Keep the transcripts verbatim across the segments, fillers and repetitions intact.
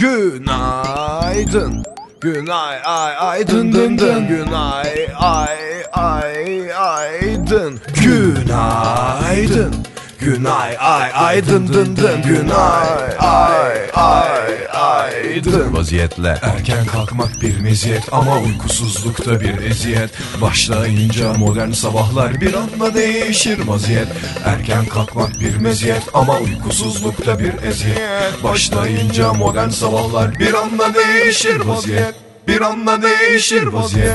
Günaydın. Günay ay ay dın dın dın. Günay ay ay ay dın. Günaydın. Günay ay ay dın dın dın. Günay ay ay ay dın. Vaziyetle erken kalkmak bir meziyet ama uykusuzlukta bir eziyet. Başlayınca modern sabahlar bir anda değişir vaziyet. Erken kalkmak bir meziyet ama uykusuzlukta bir eziyet. Başlayınca modern sabahlar bir anda değişir vaziyet. Bir anda değişir vaziyet.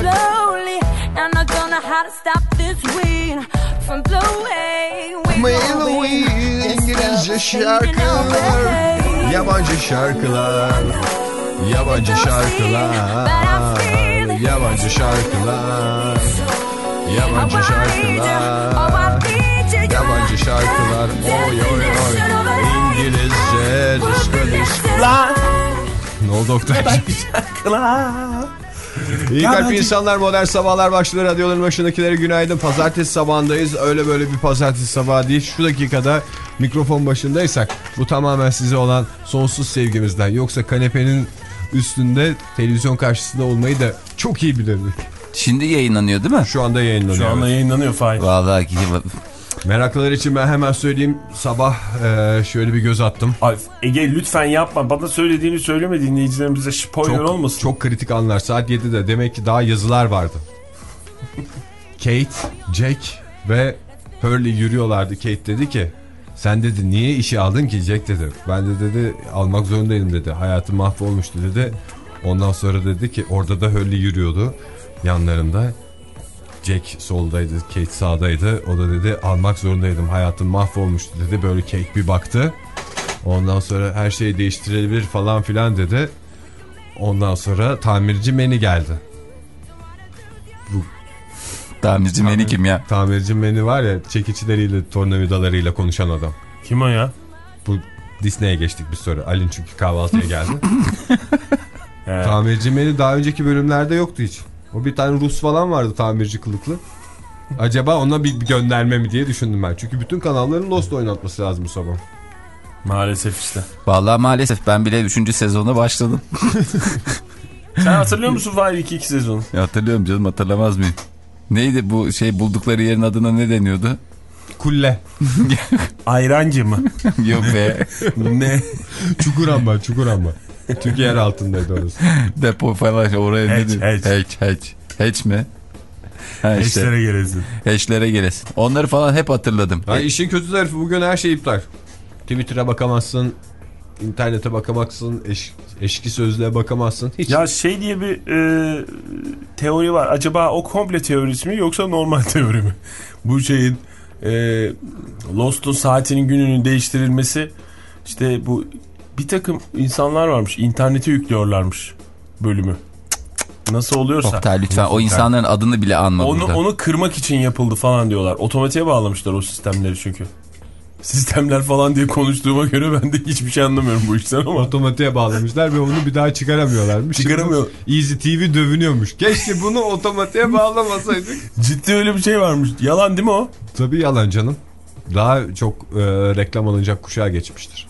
İngilizce şarkılar, yabancı şarkılar, yabancı şarkılar, yabancı şarkılar, yabancı şarkılar, yabancı şarkılar, oy oy oy, İngilizce disco disco. Ne oldu Oktay? Şarkılar. İyi kalp insanlar, modern sabahlar başlıyor. Radyoların başındakilere günaydın. Pazartesi sabahındayız. Öyle böyle bir pazartesi sabahı değil. Şu dakikada mikrofon başındaysak bu tamamen size olan sonsuz sevgimizden. Yoksa kanepenin üstünde televizyon karşısında olmayı da çok iyi bilirdik. Şimdi yayınlanıyor değil mi? Şu anda yayınlanıyor. Şu anda evet. yayınlanıyor Fahir. Vallahi meraklılar için ben hemen söyleyeyim. Sabah e, şöyle bir göz attım. Ay, Ege lütfen yapma. Bana söylediğini söyleme, dinleyicilerimize spoiler çok, olmasın. Çok kritik anlar. Saat yedide demek ki daha yazılar vardı. Kate, Jack ve Hurley yürüyorlardı. Kate dedi ki, sen dedi niye işi aldın ki Jack dedi. Ben de dedi almak zorundaydım dedi. Hayatım mahvolmuştu dedi. Ondan sonra dedi ki orada da Hurley yürüyordu yanlarında. Jack soldaydı, Kate sağdaydı. O da dedi almak zorundaydım, hayatım mahvolmuştu dedi. Böyle Kate bir baktı. Ondan sonra her şey değiştirilebilir falan filan dedi. Ondan sonra tamirci Manny geldi. Bu tamirci Manny kim ya? Tamirci Manny var ya, çekiçleriyle tornavidalarıyla konuşan adam. Kim o ya? Bu Disney'e geçtik bir sonra. Alin çünkü kahvaltıya geldi. Tamirci Manny daha önceki bölümlerde yoktu hiç. O bir tane Rus falan vardı tamirci kılıklı. Acaba ona bir gönderme mi diye düşündüm ben. Çünkü bütün kanalların Lost oynatması lazım bu sabah. Maalesef işte. Vallahi maalesef ben bile üçüncü sezona başladım. Sen hatırlıyor musun Fahir iki iki sezonu? Ya hatırlıyorum canım, hatırlamaz mıyım? Neydi bu şey, buldukları yerin adına ne deniyordu? Kulle. Ayrancı mı? Yok be. Ne? Çukuramba, Çukuramba. Türkiye yer altındaydı orası. Depo falan oraya hatch, ne hatch. Hatch, hatch. Hatch mi? Ha işte. Hatch'lere gelesin. Hatch'lere gelesin. Onları falan hep hatırladım. Ha, işin kötü tarafı bugün her şey iptal. Twitter'a bakamazsın, internete bakamazsın, eş, eşki sözlüğe bakamazsın. Hiç. Ya şey diye bir e, teori var. Acaba o komple teorisi mi yoksa normal teori mi? Bu şeyin e, Lost'un saatinin gününün değiştirilmesi, işte bu bir takım insanlar varmış, internete yüklüyorlarmış bölümü. Nasıl oluyorsa. Oktay lütfen o insanların adını bile anma onu, burada. onu kırmak için yapıldı falan diyorlar. Otomatiğe bağlamışlar o sistemleri çünkü. Sistemler falan diye konuştuğuma göre ben de hiçbir şey anlamıyorum bu işten ama. Otomatiğe bağlamışlar ve onu bir daha çıkaramıyorlarmış. Çıkaramıyor. Easy T V dövünüyormuş. Keşke bunu otomatiğe bağlamasaydık. Ciddi öyle bir şey varmış. Yalan değil mi o? Tabii yalan canım. Daha çok e, reklam alınacak kuşağa geçmiştir.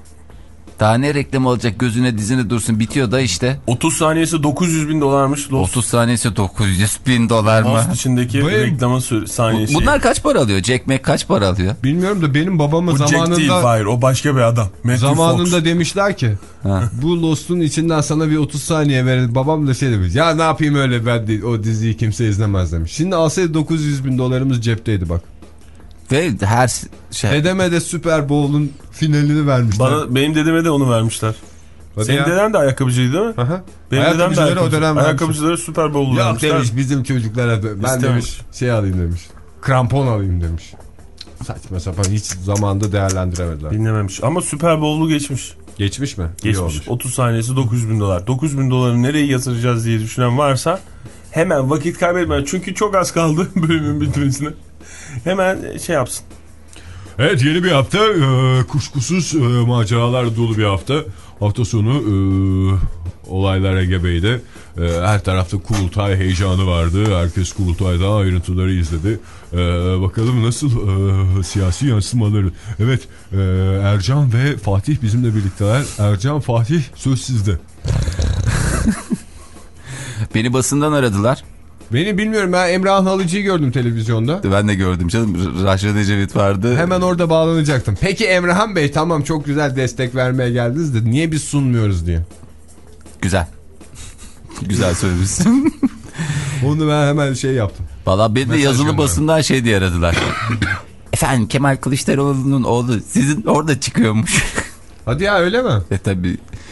Daha ne reklam olacak, gözüne dizine dursun, bitiyor da işte. otuz saniyesi dokuz yüz bin dolarmış. Lost. otuz saniyesi dokuz yüz bin dolar mı? Lost içindeki Benim... reklamın saniyesi. Bunlar kaç para alıyor? Jack Mac kaç para alıyor? Bilmiyorum da benim babama bu zamanında... Jack değil Fahir, o başka bir adam. Matthew zamanında Fox. demişler ki ha. Bu Lost'un içinden sana bir otuz saniye verelim. Babam da şey demiş, ya ne yapayım öyle, ben değil, o diziyi kimse izlemez demiş. Şimdi alsaydı dokuz yüz bin dolarımız cepteydi bak. Ve her şey... Dedeme de Super Bowl'un finalini vermişler. Bana, benim dedeme de onu vermişler. Hadi senin ya. deden de ayakkabıcıydı değil mi? Aha. Benim dedem de o dönem ayakkabıcılara Super Bowl'u vermişler. Yok demiş bizim çocuklara, ben İstemiş. demiş şey alayım demiş. Krampon alayım demiş. Saçma sapan, hiç zamanda değerlendiremediler. Dinlememiş ama Super Bowl'u geçmiş. Geçmiş mi? Geçmiş. otuz saniyesi dokuz yüz bin dolar. dokuz bin doları nereye yatıracağız diye düşünen varsa hemen vakit kaybetmeyin. Çünkü çok az kaldı bölümün bitmesine. Hemen şey yapsın. Evet, yeni bir hafta, e, kuşkusuz e, maceralarla dolu bir hafta. hafta sonu e, olaylara gebeydi. E, her tarafta kurultay heyecanı vardı. Herkes kurultayda ayrıntıları izledi. E, bakalım nasıl e, siyasi yansımaları. Evet, e, Ercan ve Fatih bizimle birlikteler. Ercan, Fatih, söz sizde. Beni basından aradılar. Beni bilmiyorum, ben Emrah Halıcı'yı gördüm televizyonda. Ben de gördüm canım. Raşit Ecevit vardı. Hemen orada bağlanacaktım. Peki Emrahhan Bey, tamam çok güzel destek vermeye geldiniz de niye biz sunmuyoruz diye. Güzel. Güzel söylemişsin. Onu ben hemen şey yaptım. Valla beni de Mesaj yazılı gönderdim. basından şey diye aradılar. Efendim, Kemal Kılıçdaroğlu'nun oğlu sizin orada çıkıyormuş. Hadi ya, öyle mi? E tabi.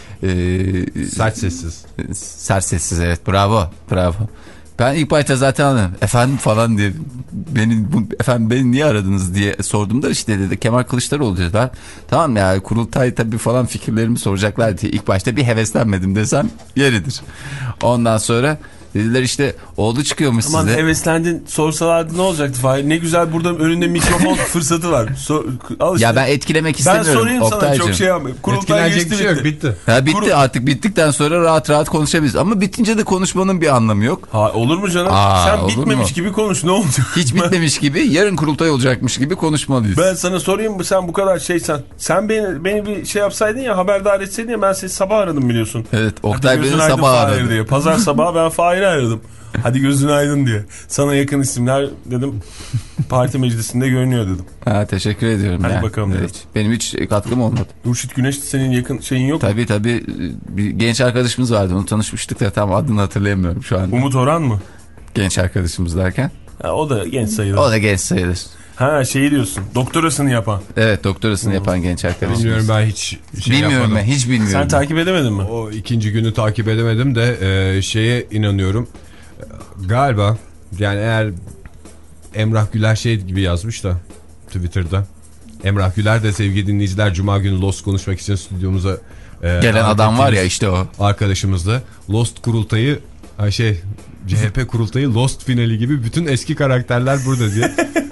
E, Sert sessiz. Sert sessiz, evet, bravo bravo. Ben ilk başta zaten anladım. Efendim falan diye. Beni, bu, efendim beni niye aradınız diye sordum da işte dedi Kemal Kılıçdaroğlu dediler. Tamam ya, kurultay tabii falan fikirlerimi soracaklar diye ilk başta bir heveslenmedim desem yeridir. Ondan sonra dediler işte oğlu çıkıyormuş Aman size. heveslendin, sorsalardı ne olacaktı Fahir? Ne güzel, burada önünde mikrofon fırsatı var. So, al işte. Ya ben etkilemek Ben istemiyorum. sorayım sana, Oktaycığım. çok şey yapmayayım. Kurultay geçti, bir şey yok, bitti. bitti. Ha, bitti Kuru- artık, bittikten sonra rahat rahat konuşabiliriz. Ama bitince de konuşmanın bir anlamı yok. Ha, olur mu canım? Aa, Sen olur bitmemiş mu? gibi konuş, ne olacak? Hiç bitmemiş gibi, yarın kurultay olacakmış gibi konuşmalıyız. Ben sana sorayım mı, sen bu kadar şeysen. Sen beni, beni bir şey yapsaydın ya, haberdar etseydin ya, ben seni sabah aradım biliyorsun. Evet, Hadi Oktay gözün beni aydın sabah Fahir aradı. diye. Pazar sabahı ben Fahir'i aradım. Hadi gözün aydın diye. Sana yakın isimler dedim. Parti meclisinde görünüyor dedim. Ha, teşekkür ediyorum. Hadi ya. bakalım Evet, dedim. benim hiç katkım olmadı. Hurşit Güneş, senin yakın şeyin yok mu? Tabii tabii, bir genç arkadaşımız vardı, onu tanışmıştık da tam adını hatırlayamıyorum şu anda. Umut Orhan mı? Genç arkadaşımız derken. Ha, o da genç sayılır. O da genç sayılır. Ha, şeyi diyorsun, doktorasını yapan. Evet, doktorasını yapan genç arkadaşımız. Bilmiyorum, ben hiç şey Bilmiyorum yapmadım. ben, hiç bilmiyorum. Sen takip edemedin mi? O ikinci günü takip edemedim de e, şeye inanıyorum. E, galiba yani eğer Emrah Güler şey gibi yazmış da Twitter'da. Emrah Güler de, sevgili dinleyiciler, Cuma günü Lost konuşmak için stüdyomuza e, Gelen adam var ya, işte o. arkadaşımızla Lost kurultayı, ha şey C H P kurultayı Lost finali gibi bütün eski karakterler burada diye.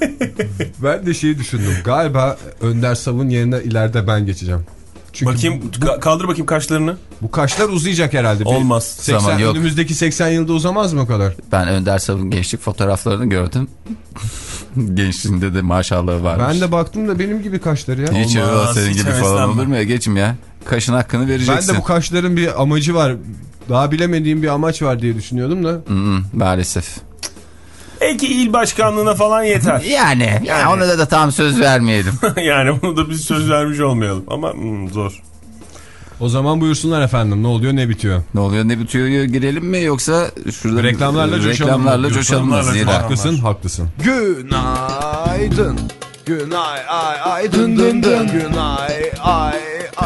Ben de şeyi düşündüm. Galiba Önder Sav'ın yerine ileride ben geçeceğim. Çünkü Bakayım, ka- kaldır bakayım kaşlarını. bu kaşlar uzayacak herhalde. Bir Olmaz. seksen, Zaman yok. önümüzdeki seksen yılda uzamaz mı o kadar? Ben Önder Sav'ın gençlik fotoğraflarını gördüm. Gençliğinde de maşallah varmış. Ben de baktım da benim gibi kaşları ya. Hiç öyle Olmaz, senin hiç gibi falan heveslenme. olur mu ya? Geçim ya. Kaşın hakkını vereceksin. Ben de bu kaşların bir amacı var. Daha bilemediğim bir amaç var diye düşünüyordum da. Hmm, maalesef. Belki il başkanlığına falan yeter. Yani, yani ona da, da tam söz vermeyelim. Yani onu da biz söz vermiş olmayalım. Ama hmm, zor. O zaman buyursunlar efendim. Ne oluyor, ne bitiyor? Ne oluyor, ne bitiyor, girelim mi yoksa şurada Reklamlarla coşalım. reklamlarla coşalım mı? Reklamlarla Zira. Haklısın, haklısın. Günaydın. Günay ay ay dın dın dın. Günay ay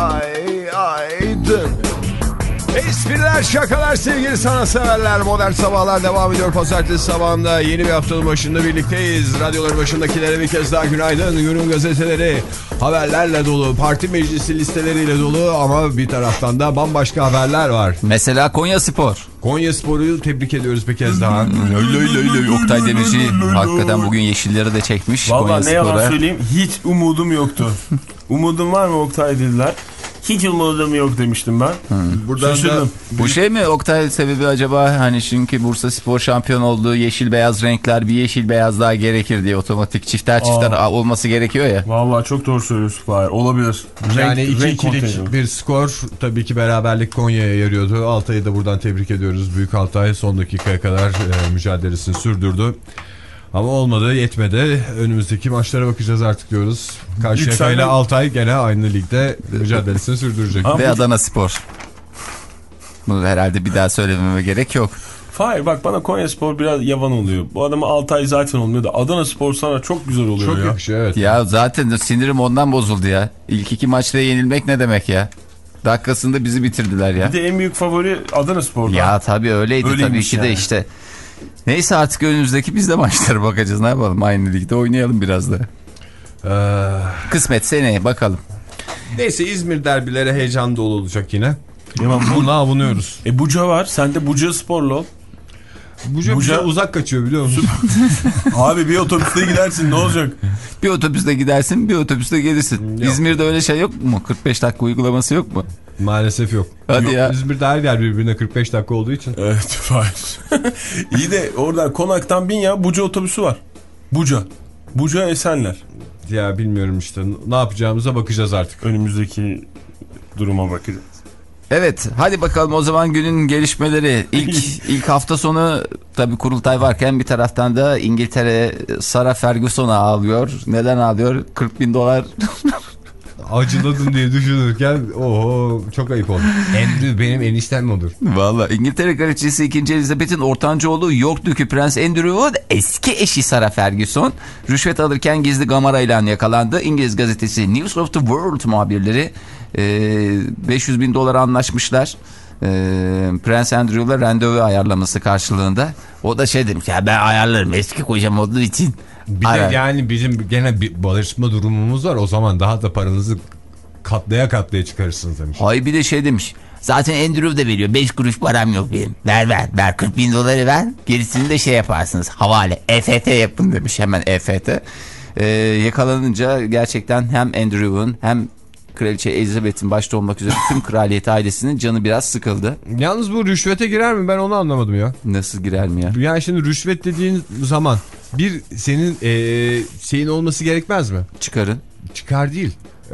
ay ay dın. Espriler, şakalar, sevgili sanatseverler. Modern Sabahlar devam ediyor. Pazartesi sabahında yeni bir haftanın başında birlikteyiz. Radyoların başındakilere bir kez daha günaydın. Günün gazeteleri haberlerle dolu. Parti meclisi listeleriyle dolu ama bir taraftan da bambaşka haberler var. Mesela Konya Spor. Konya Spor'u tebrik ediyoruz bir kez daha. Öyle öyle öyle. Oktay Demirci hakikaten bugün yeşilleri de çekmiş. Vallahi Konya ne yalan Spor'a. söyleyeyim, hiç umudum yoktu. Umudun var mı Oktay dediler. Hiç umudum yok demiştim ben. Buradan Şaşırdım. da Bu şey mi Oktay, sebebi acaba hani çünkü Bursa Spor şampiyon olduğu, yeşil beyaz renkler, bir yeşil beyaz daha gerekir diye otomatik çifter çifter Aa. olması gerekiyor ya. Vallahi çok doğru söylüyorsun Fahir. Olabilir. yani Renk- iki renk ikilik kontenjanı. bir skor, tabii ki beraberlik Konya'ya yarıyordu. Altay'ı da buradan tebrik ediyoruz. Büyük Altay son dakikaya kadar e, mücadelesini sürdürdü. Ama olmadı, yetmedi. Önümüzdeki maçlara bakacağız artık diyoruz. Karşıyaka ile Yükselme- Altay gene aynı ligde mücadelesini sürdürecek. Ama Ve bu- Adana Spor. Bunu herhalde bir daha söylememe gerek yok. Fahir bak, bana Konya Spor biraz yavan oluyor. Bu adamı Altay zaten olmuyor da Adana Spor sana çok güzel oluyor Çok ya. yakışıyor, evet. Ya zaten sinirim ondan bozuldu ya. İlk iki maçta yenilmek ne demek ya? Dakikasında bizi bitirdiler ya. Bir de en büyük favori Adana Spor'da. Ya tabii öyleydi, Öyleymiş tabii ki yani. de işte. Neyse artık önümüzdeki biz de maçlara bakacağız, ne yapalım, aynı ligde oynayalım biraz da. Ee, Kısmet seneye bakalım. neyse, İzmir derbileri heyecan dolu olacak yine. Yaman bu... Buna avunuyoruz. E Buca var. Sen de Buca Sporlu ol. Buca, Buca- Buca uzak kaçıyor biliyor musun? Abi bir otobüste gidersin, ne olacak? Bir otobüste gidersin, bir otobüste gelirsin. Yok. İzmir'de öyle şey yok mu? kırk beş dakika uygulaması yok mu? Maalesef yok. Hadi Yok, ya. İzmir'de her yer birbirine kırk beş dakika olduğu için. Evet, hayır. İyi de oradan Konak'tan bin ya, Buca otobüsü var. Buca. Buca Esenler. Ya bilmiyorum işte, ne yapacağımıza bakacağız artık. Önümüzdeki duruma bakacağız. Evet, hadi bakalım o zaman günün gelişmeleri. İlk ilk hafta sonu tabii kurultay varken bir taraftan da İngiltere Sarah Ferguson'a ağlıyor. Neden ağlıyor? kırk bin dolar. Acıladım diye düşünürken oho çok ayıp oldu. Andrew benim eniştem mi olur? Valla İngiltere Kraliçesi ikinci. Elizabeth'in ortanca oğlu York Dükü Prens Andrew'un eski eşi Sarah Ferguson rüşvet alırken gizli gamara ilan yakalandı. İngiliz gazetesi News of the World muhabirleri e, beş yüz bin dolara anlaşmışlar. E, Prens Andrew'la randevu ayarlaması karşılığında. O da şey demiş ya, ben ayarlarım eski kocam olduğu için. Bir de Arar. yani bizim gene bir barışma durumumuz var. O zaman daha da paranızı katlaya katlaya çıkarırsınız demiş. Hay bir de şey demiş. Zaten Andrew de veriyor. beş kuruş param yok benim. Ver ver. Ver kırk bin doları ver. Gerisini de şey yaparsınız. Havale. E F T yapın demiş. Hemen E F T. Ee, yakalanınca gerçekten hem Andrew'un hem Kraliçe Elizabeth'in başta olmak üzere tüm kraliyet ailesinin canı biraz sıkıldı. Yalnız bu rüşvete girer mi? Ben onu anlamadım ya. Nasıl girer mi ya? Yani şimdi rüşvet dediğin zaman bir senin ee, şeyin olması gerekmez mi? Çıkarın. Çıkar değil.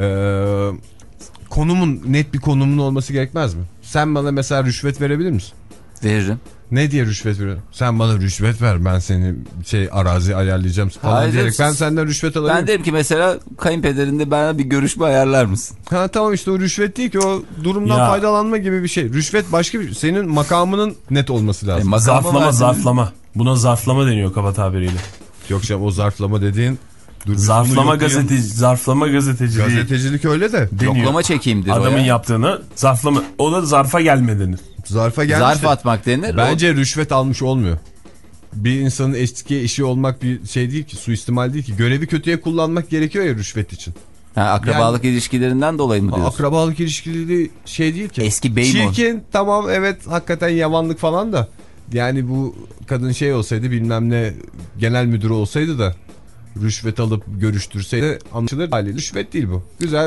Ee, konumun, net bir konumun olması gerekmez mi? Sen bana mesela rüşvet verebilir misin? Veririm. Ne diye rüşvet veriyorsun? Sen bana rüşvet ver, ben seni şey arazi ayarlayacağım falan Hayır, diyerek ben senden rüşvet alabilirim. Ben derim ki mesela kayınpederinde bana bir görüşme ayarlar mısın? Ha tamam, işte o rüşvet değil ki, o durumdan Ya. faydalanma gibi bir şey. Rüşvet başka bir şey. Senin makamının net olması lazım. E, makamı Zarflama var. zarflama. Buna zarflama deniyor kaba tabiriyle. Yok canım, o zarflama dediğin... Dur, Zarflama yok diye- gazeteci, zarflama gazeteciliği Gazetecilik öyle de. deniyor. Yoklama çekeyimdir o Adamın ya. yaptığını zarflama. O da zarfa gelme denir. Zarfa gelmiş Zarf de- atmak denir. Bence rüşvet almış olmuyor. Bir insanın eski eşi olmak bir şey değil ki, suistimal değil ki. Görevi kötüye kullanmak gerekiyor ya rüşvet için. Ha, akrabalık ilişkilerinden dolayı mı diyorsun? Akrabalık ilişkileri şey değil ki. Eski bey mi o? Çirkin, tamam, evet, hakikaten yavanlık falan da. Yani bu kadın şey olsaydı, bilmem ne genel müdürü olsaydı da rüşvet alıp görüştürseydi anlaşılır hali. Rüşvet değil bu. Güzel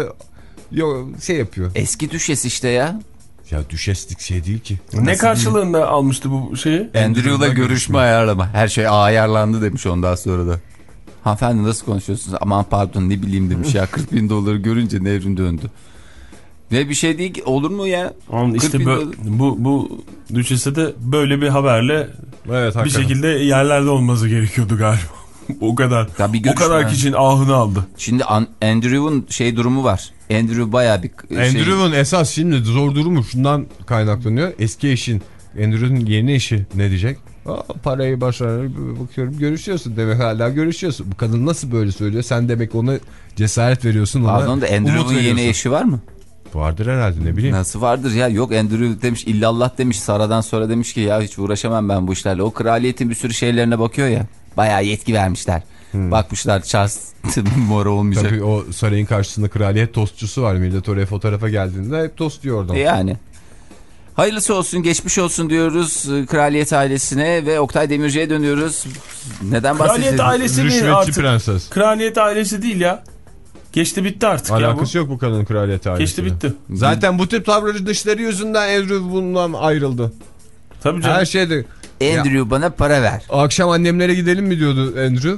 yo, şey yapıyor. Eski düşes işte ya. Ya düşeslik şey değil ki. Ne karşılığında almıştı bu şeyi? Andrew'la görüşme ayarlama. Her şey ayarlandı demiş ondan sonra da. Hanımefendi nasıl konuşuyorsunuz? Aman pardon ne bileyim demiş ya. kırk bin doları görünce nevrim döndü. Ve bir şey değil ki, olur mu ya? Onun işte kırk bin bö- dolar. bu bu düşese de böyle bir haberle Evet, bir hakikaten. şekilde yerlerde olması gerekiyordu galiba. O kadar. Ya bir O görüşme kadar yani. kişinin ahını aldı. Şimdi An- Andrew'un şey durumu var. Andrew bayağı bir şey... Andrew'un esas şimdi zor durumu şundan kaynaklanıyor. Eski eşin, Andrew'un yeni eşi ne diyecek? Aa, parayı başararak bakıyorum görüşüyorsun demek, hala görüşüyorsun. Bu kadın nasıl böyle söylüyor? Sen demek ona cesaret veriyorsun. Ona Pardon da Andrew'un yeni eşi var mı? Vardır herhalde, ne bileyim. Nasıl vardır ya? Yok, Andrew demiş, illallah demiş. Sara'dan sonra demiş ki ya hiç uğraşamam ben bu işlerle. O kraliyetin bir sürü şeylerine bakıyor ya. Bayağı yetki vermişler. Hmm. Bakmışlar Charles mora olmayacak. Tabii o sarayın karşısında kraliyet tostçusu var. Millet oraya fotoğrafa geldiğinde hep tost diyor oradan. E yani. Hayırlısı olsun, geçmiş olsun diyoruz kraliyet ailesine ve Oktay Demirci'ye dönüyoruz. Neden bahsediyoruz? Kraliyet ailesi mi Rüşvetçi artık? prenses. Kraliyet ailesi değil ya. Geçti bitti artık Alakası ya bu. yok bu kadının kraliyet ailesi. Geçti bitti. Zaten bu tip davranışları yüzünden Andrew bundan ayrıldı. Tabii canım. Her şeyde. Andrew ya, bana para ver. Akşam annemlere gidelim mi diyordu Andrew.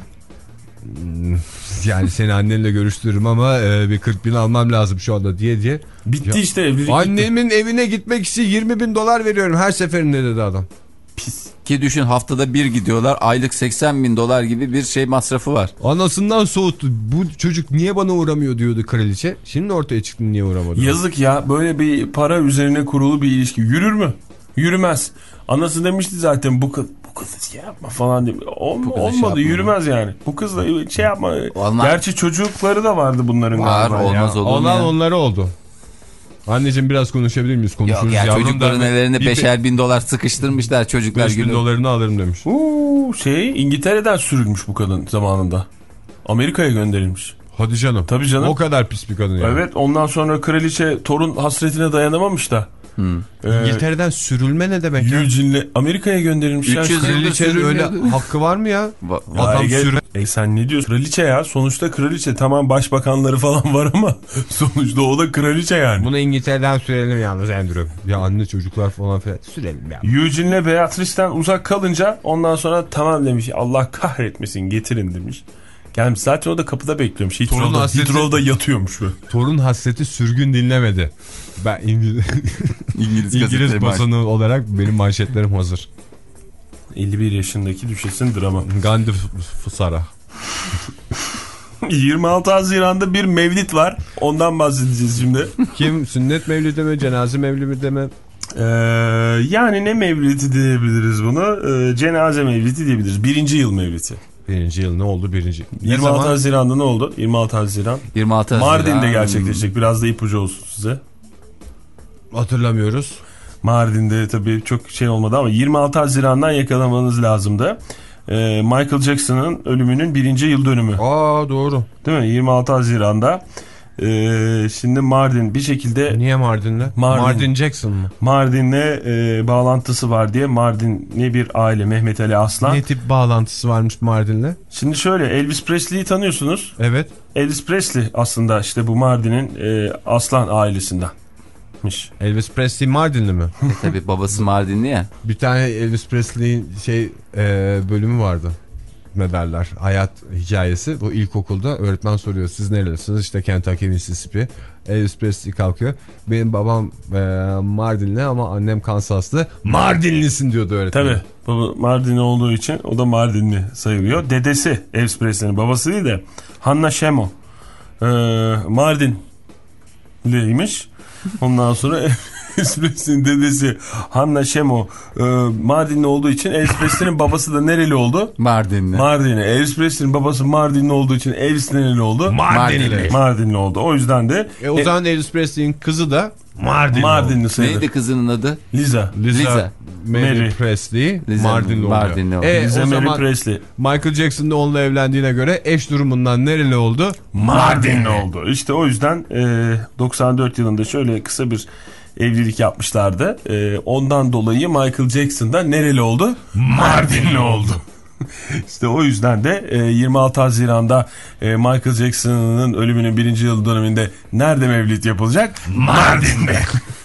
Yani seni annenle görüştürürüm ama e, bir kırk bin almam lazım şu anda diye diye. Bitti Ya, işte evlilik. annemin bitti. evine gitmek için yirmi bin dolar veriyorum her seferinde dedi adam. Pis. Ki düşün, haftada bir gidiyorlar, aylık seksen bin dolar gibi bir şey masrafı var. Anasından soğuttu. Bu çocuk niye bana uğramıyor diyordu kraliçe. Şimdi ortaya çıktı niye uğramadı. Yazık ya, böyle bir para üzerine kurulu bir ilişki yürür mü? Yürümez. Anası demişti zaten bu kız bu kızı şey yapma falan diye. Ol, Bu kızı olmadı şey yapma. yürümez yani. Bu kızla şey yapma. Olmaz. Gerçi çocukları da vardı bunların Var, galiba olmaz ya. olur mu Olan ya? onları oldu. Anneciğim biraz konuşabilir miyiz? Konuşuruz. Yok ya, Yavrum çocukların da ellerine bir beşer bin dolar sıkıştırmışlar çocuklar beş bin günü. dolarını alırım demiş. Uuu, şey İngiltere'den sürülmüş bu kadın zamanında. Amerika'ya gönderilmiş. Hadi canım. Tabii canım. O kadar pis bir kadın yani. Evet, ondan sonra kraliçe torun hasretine dayanamamış da Hmm. Ee, İngiltere'den sürülme ne demek ya? Eugene'le Amerika'ya gönderilmişler. üç yüz yıldır Kraliçenin öyle sürülüyordu. hakkı var mı ya? Va- Ya Adam Ege, sürü... e sen ne diyorsun? Kraliçe ya. Sonuçta kraliçe. Tamam başbakanları falan var ama sonuçta o da kraliçe yani. Bunu İngiltere'den sürelim yalnız Andrew. Ya anne çocuklar falan filan sürelim ya. Eugene'le Beatrice'ten uzak kalınca ondan sonra tamam demiş. Allah kahretmesin getirin demiş. Gelmiş. Zaten o da kapıda bekliyormuş. Torun Heathrow'da, hasreti- Heathrow'da yatıyormuş böyle. Torun hasreti sürgün dinlemedi. Ben İngiliz, İngiliz, İngiliz gazeteleri var. basını olarak benim manşetlerim hazır. elli bir yaşındaki düşesin drama. Gandhi Fusara. yirmi altı Haziran'da bir mevlid var. Ondan bahsedeceğiz şimdi. Kim? Sünnet mevlidi mi? Cenaze mevlidi mi? Ee, yani ne mevlidi diyebiliriz bunu? Ee, cenaze mevlidi diyebiliriz. Birinci yıl mevlidi. Birinci yıl ne oldu birinci? Ne yirmi altı zaman? Haziran'da ne oldu? yirmi altı Haziran. yirmi altı Haziran. Mardin'de gerçekleşecek. Biraz da ipucu olsun size. Hatırlamıyoruz. Mardin'de tabii çok şey olmadı ama yirmi altı Haziran'dan yakalamanız lazımdı. Ee, Michael Jackson'ın ölümünün birinci yıl dönümü. Aa doğru. Değil mi? yirmi altı Haziran'da. Ee, şimdi Mardin bir şekilde Niye Mardin'le? Mardin. Mardin Jackson mı? Mardin'le e, bağlantısı var diye Mardinli bir aile Mehmet Ali Aslan. Ne tip bağlantısı varmış Mardin'le? Şimdi şöyle Elvis Presley'i tanıyorsunuz. Evet. Elvis Presley aslında işte bu Mardin'in e, Aslan ailesindenmiş. Elvis Presley Mardinli mi? E, tabii babası Mardinli ya. Bir tane Elvis Presley'in şey e, bölümü vardı. Ne derler? Hayat hikayesi. Bu ilkokulda öğretmen soruyor. Siz nerelisiniz? İşte Kentucky, Mississippi. Elvis Presley kalkıyor. Benim babam e, Mardinli ama annem Kansaslı. Mardinlisin diyordu öğretmen. Tabii baba Mardinli olduğu için o da Mardinli sayılıyor. Dedesi Elvis Presley'nin babası değil de Hanna Şemo. Ee, Mardinliymiş. Ondan sonra Elvis Presley'nin dedesi Hanna Şemo e, Mardinli olduğu için Elvis Presley'nin babası da nereli oldu? Mardinli. Mardinli. Elvis Presley'nin babası Mardinli olduğu için Elvis nereli oldu? Mardinli. Mardinli oldu. O yüzden de E, o zaman Elvis Presley'in kızı da Mardinli. Mardinli sayılır. Neydi kızının adı? Liza. Liza, Liza. Mary, Mary. Presley Liza Mardinli oluyor. Mardinli oluyor. E, Liza o Mary zaman Presley. Michael Jackson da onunla evlendiğine göre eş durumundan nereli oldu? Mardinli oldu. İşte o yüzden e, doksan dört yılında şöyle kısa bir evlilik yapmışlardı. E, ondan dolayı Michael Jackson'dan nereli oldu? Mardinli oldu. İşte o yüzden de e, yirmi altı Haziran'da e, Michael Jackson'ın ölümünün birinci yıl döneminde nerede mevlid yapılacak? Mardin'de.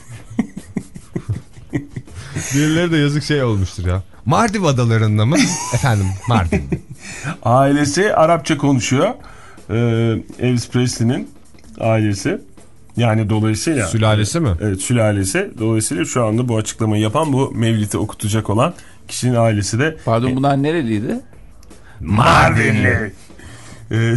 Birileri de yazık şey olmuştur ya. Maldiv adalarında mı? Efendim Mardin'de. Ailesi Arapça konuşuyor. E, Elvis Presley'nin ailesi. Yani dolayısıyla... Sülalesi mi? Evet, sülalesi. Dolayısıyla şu anda bu açıklamayı yapan, bu mevlidi okutacak olan kişinin ailesi de... Pardon bunlar nereliydi? Mardinli. Ee,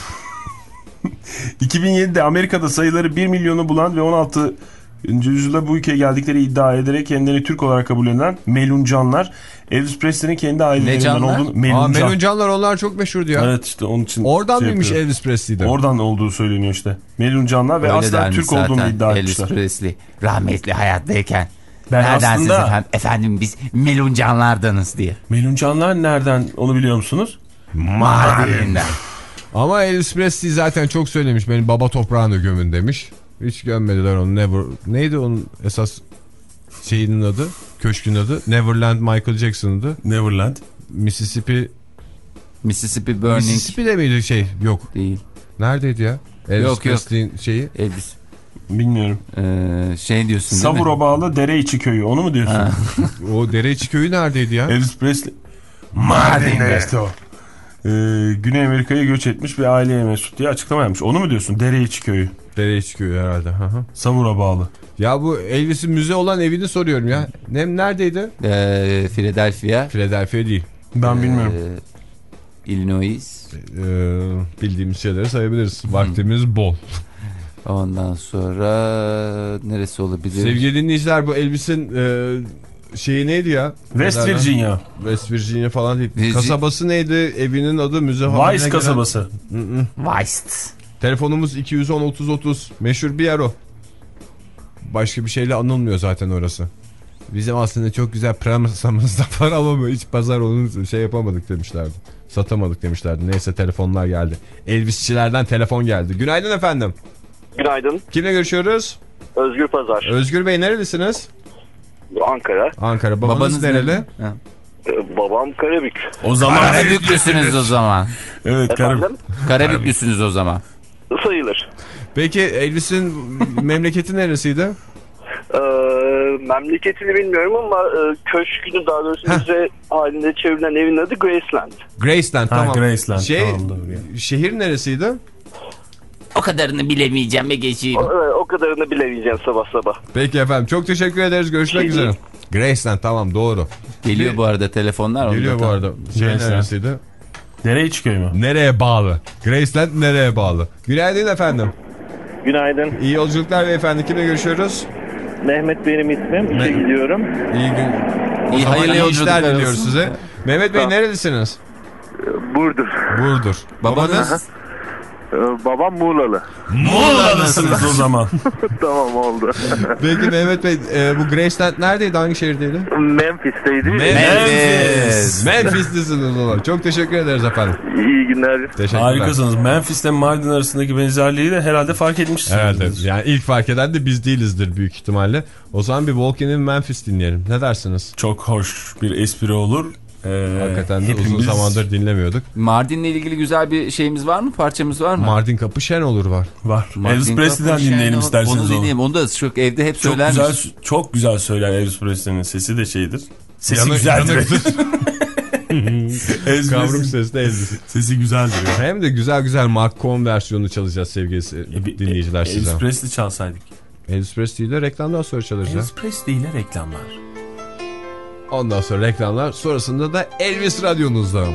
iki bin yedide Amerika'da sayıları bir milyonu bulan ve on altıncı yüzyılda bu ülkeye geldikleri iddia ederek kendilerini Türk olarak kabul eden Meluncanlar, Elvis Presley'nin kendi ailelerinden canlar? olduğunu... Aa, Meluncan. Meluncanlar onlar çok meşhurdu ya. Evet işte onun için... Oradan şey mıymış yapıyorum. Elvis Presley'de? Oradan olduğu söyleniyor işte. Meluncanlar ve Öyle aslen dermiş Türk zaten olduğunu iddia Elvis etmişler. Presley rahmetli hayattayken. Ben Neredensiniz aslında- efendim? Efendim biz Meluncanlardanız diye. Meluncanlar nereden onu biliyor musunuz? Mardin'den. Ama Elvis Presley zaten çok söylemiş. Benim baba toprağını gömün demiş. Hiç gömmediler onu. Never. Neydi onun esas şeyinin adı? Köşkün adı? Neverland Michael Jackson'dı. Neverland. Mississippi. Mississippi Burning Mississippi'de miydi şey? Yok. değil. Neredeydi ya? Elvis Yok, yok. Presley'in şeyi. Elvis. Bilmiyorum. Ee, şey diyorsun değil mi? Savura bağlı Dereiçi köyü. Onu mu diyorsun? Ha. O Dereiçi köyü neredeydi ya? Elvis Presley. Mardin'de. İşte o. Ee, Güney Amerika'ya göç etmiş bir aileye mensup diye açıklama yapmış. Onu mu diyorsun? Dereiçi köyü. Dereiçi köyü herhalde. Hı hı. Savura bağlı. Ya bu Elvis'in müze olan evini soruyorum ya. Nem neredeydi? Ee, Philadelphia. Philadelphia değil. Ben bilmiyorum. Ee, Illinois. Ee, bildiğimiz şeyleri sayabiliriz. Vaktimiz bol. Ondan sonra neresi olabilir? Sevgili dinleyiciler, bu Elvis'in e, şeyi neydi ya? West Nelerden? Virginia. West Virginia falan değil. Virgi- Kasabası neydi? Evinin adı müze haline Vice gelen- kasabası. Hı hı. Weist. Telefonumuz iki yüz on otuz otuz. Meşhur bir yer o. Başka bir şeyle anılmıyor zaten orası. Bizim aslında çok güzel presamız da var ama hiç pazar onu şey yapamadık demişlerdi. Satamadık demişlerdi. Neyse telefonlar geldi. Elvisçilerden telefon geldi. Günaydın efendim. Günaydın. Kimle görüşüyoruz? Özgür Pazar. Özgür Bey nerelisiniz? Ankara. Ankara. Babanız, Babanız nereli? nereli? Ha. Ee, babam Karabük. O zaman Karabüklüsünüz o zaman. evet Karabük. Efendim? Karabüklüsünüz o zaman. Sayılır. Peki Elvis'in memleketi neresiydi? Ee, memleketini bilmiyorum ama e, köşkünü, daha doğrusu müze halinde çevrilen evin adı Graceland. Graceland, Ha, tamam. Graceland, Şey, tamam, doğru ya. şehir neresiydi? O kadarını bilemeyeceğim ve geçeyim. O, evet, o kadarını bilemeyeceğim sabah sabah. Peki efendim, çok teşekkür ederiz. Görüşmek Şey üzere. Graceland, tamam, doğru. Geliyor bu arada telefonlar. Geliyor bu arada. Şey Graceland. neresiydi? Nereye çıkıyor mu? Nereye bağlı? Graceland nereye bağlı? Günaydın efendim. Günaydın. İyi yolculuklar beyefendi. Kimle görüşüyoruz? Mehmet benim ismim. İşe Me- gidiyorum. İyi gün. O İyi, zaman hayırlı iyi yolculuklar işler diliyoruz olsun. size. Mehmet Bey, Tamam. nerelisiniz? Burdur. Burdur. Babanız? Ee, babam Muğlalı. Muğla'lısınız o zaman. Tamam oldu. Peki Mehmet Bey, e, bu Graceland neredeydi? Hangi şehirdeydi? Memphis'teydi. Memphis. Memphis'lisiniz o zaman. Çok teşekkür ederiz efendim. İyi günler. Teşekkürler. Harikasınız. Memphis'le Mardin arasındaki benzerliği de herhalde fark etmişsiniz. Evet, evet. Yani ilk fark eden de biz değilizdir büyük ihtimalle. O zaman bir Walking in Memphis dinleyelim. Ne dersiniz? Çok hoş bir espri olur. Ee, Hakikaten de hepimiz- uzun zamandır dinlemiyorduk. Mardin'le ilgili güzel bir şeyimiz var mı? Parçamız var mı? Mardin Kapı Şen olur var. Var. Mardin Elvis Presley'den Kapı dinleyelim Şen- isterseniz Onu onu. dinleyelim. Onu da çok evde hep Çok söylermiş. güzel, çok güzel söyler Elvis Presley'nin sesi de şeydir. Sesi Yanık- güzeldir. yanıktır. Elvis Kavruk Presley'nin sesli Elvis. sesi güzeldir ya. Hem de güzel güzel Mark Cohn versiyonu çalacağız sevgili E, bir- dinleyiciler e, size. Elvis Presley çalsaydık. Elvis Presley ile reklamdan sonra çalacağız. Elvis Presley ile reklamlar. Ondan sonra reklamlar, sonrasında da Elvis radyonuzda.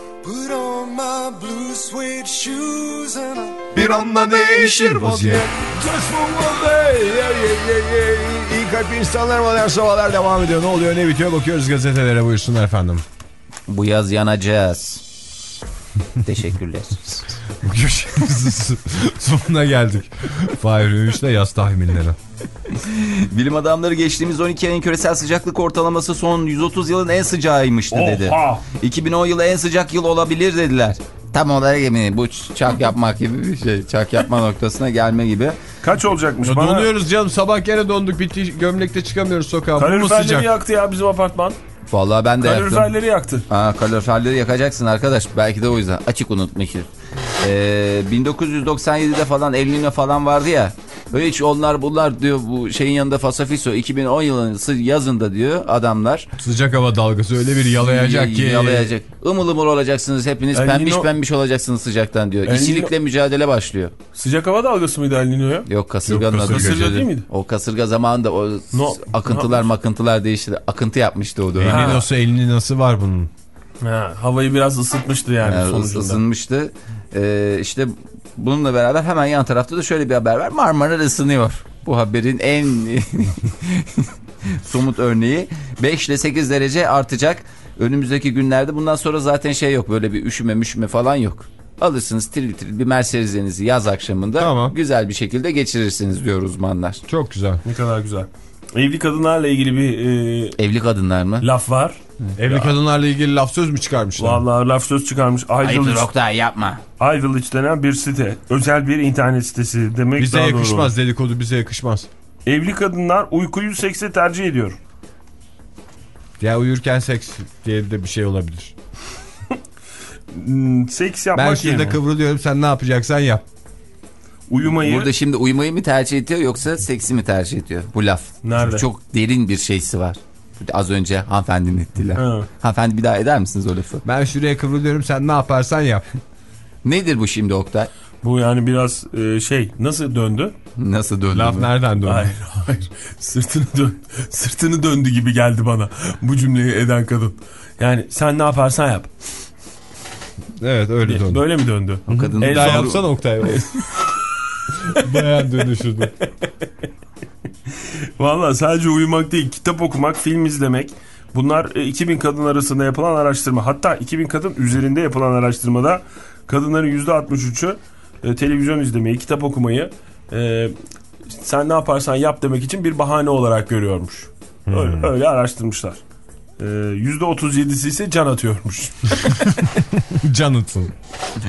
Bir anda değişir vaziyet. Just for one day. Yeah, yeah, yeah, yeah. İyi kalp insanlar, modern sabahlar devam ediyor. Ne oluyor, ne bitiyor, bakıyoruz gazetelere. Buyursunlar efendim. Bu yaz yanacağız. Teşekkürler. Bu köşemizin sonuna geldik. Fahir Öğünç'le yaz tahminleri. Bilim adamları geçtiğimiz on iki ayın küresel sıcaklık ortalaması son yüz otuz yılın en sıcağıymıştı dedi. Oha! iki bin on yılı en sıcak yıl olabilir dediler. Tam olarak emin. Bu çak yapmak gibi bir şey. Çak yapma noktasına gelme gibi. Kaç olacakmış? Ya Bana donuyoruz canım, sabah gene donduk, bitti, gömlekte çıkamıyoruz sokağa. Bu mu kaloriferleri sıcak? yaktı ya bizim apartman. Vallahi ben de yaktım. Kaloriferleri yaktı. Aa, kaloriferleri yakacaksın arkadaş. Belki de o yüzden. Açık unutmuşuz. Ee, bin dokuz yüz doksan yedide falan El Niño falan vardı ya. Böyle hiç onlar bunlar diyor, bu şeyin yanında Fasafiso iki bin on yılının yazında diyor adamlar. Sıcak hava dalgası öyle bir yalayacak ki. Yalayacak. Imıl ımıl olacaksınız hepiniz. El pembiş Niño- pembiş olacaksınız sıcaktan diyor. El İşçilikle Niño- mücadele başlıyor. Sıcak hava dalgası mıydı El Niño'ya? Yok, kasırganın Yok, adı. kasırga Kasırga değil miydi? O kasırga zamanında o No. akıntılar makıntılar değişti. Akıntı yapmıştı o dönem. Ha. Elinosu elini nasıl var bunun? Ha, havayı biraz ısıtmıştı yani Yani sonucunda. ısınmıştı. Ee, işte bununla beraber hemen yan tarafta da şöyle bir haber var. Marmara ısınıyor. Bu haberin en somut örneği beş ile sekiz derece artacak. Önümüzdeki günlerde bundan sonra zaten şey yok. Böyle bir üşüme müşüme falan yok. Alırsınız tril tril bir Mercedes'inizi yaz akşamında. Tamam. Güzel bir şekilde geçirirsiniz diyor uzmanlar. Çok güzel. Ne kadar güzel. Evli kadınlarla ilgili bir e, Evli kadınlar mı? laf var. Evli kadınlarla ilgili laf söz mü çıkarmışlar? Vallahi laf söz çıkarmış. Ayıptır Idle, Oktay, yapma. Idle denen bir site. Özel bir internet sitesi demek Bize daha doğru. yakışmaz, dedikodu bize yakışmaz. Evli kadınlar uykuyu sekse tercih ediyor. Ya uyurken seks diye de bir şey olabilir. Hmm, seks yapmak Ben yerine şurada kıvrılıyorum, sen ne yapacaksan yap. uyumayı Burada şimdi uyumayı mı tercih ediyor yoksa seksi mi tercih ediyor? Bu laf. Nerede? Çok derin bir şeysi var. Az önce hanımefendinin ettiler. Ha. Hanımefendi bir daha eder misiniz o lafı? Ben şuraya kıvrılıyorum, sen ne yaparsan yap. Nedir bu şimdi Oktay? Bu yani biraz e, şey nasıl döndü? Nasıl döndü? Laf bu? nereden döndü? Hayır hayır. Sırtını dön sırtını döndü gibi geldi bana bu cümleyi eden kadın. Yani sen ne yaparsan yap. Evet, öyle döndü. Böyle mi döndü? O kadın El Bir daha sonra- yapsana Oktay. Bayağı dönüşürdü. Valla sadece uyumak değil, kitap okumak, film izlemek. Bunlar e, iki bin kadın arasında yapılan araştırma. Hatta iki bin kadın üzerinde yapılan araştırmada kadınların yüzde altmış üçü e, televizyon izlemeyi, kitap okumayı e, sen ne yaparsan yap demek için bir bahane olarak görüyormuş. Hmm. Öyle, öyle araştırmışlar. E, yüzde otuz yedisi ise can atıyormuş. Jonathan.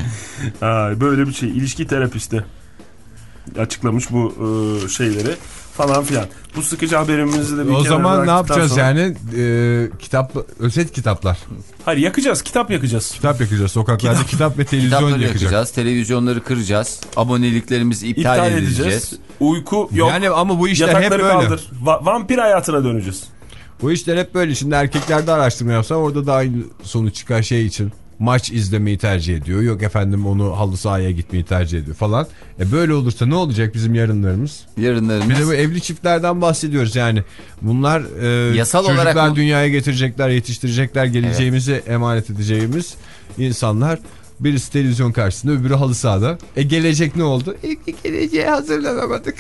Ha, böyle bir şey. İlişki terapisti açıklamış bu e, şeyleri. falan filan. Bu sıkıcı haberimizi de bir O kenara zaman ne bıraktıktan yapacağız sonra... yani? Ee, kitap, özet kitaplar. Hayır, yakacağız, kitap yakacağız. Kitap yakacağız. Sokaklarda kitap, kitap ve televizyon Kitapları yakacağız. yakacağız, televizyonları kıracağız, aboneliklerimizi iptal, İptal edeceğiz. edeceğiz. Uyku yok. Yani ama bu işler hep Yatakları böyle. kaldır. Va- vampir hayatına döneceğiz. Bu işler hep böyle. Şimdi erkeklerde araştırma yapsam orada da aynı sonuç çıkar şey için. Maç izlemeyi tercih ediyor. Yok efendim onu halı sahaya gitmeyi tercih ediyor falan. E böyle olursa ne olacak bizim yarınlarımız? Yarınlarımız. Bir de bu evli çiftlerden bahsediyoruz yani. Bunlar e, Yasal çocuklar olarak mı? dünyaya getirecekler, yetiştirecekler, geleceğimizi emanet edeceğimiz insanlar. Birisi televizyon karşısında, öbürü halı sahada. E gelecek ne oldu? E, geleceğe hazırlanamadık.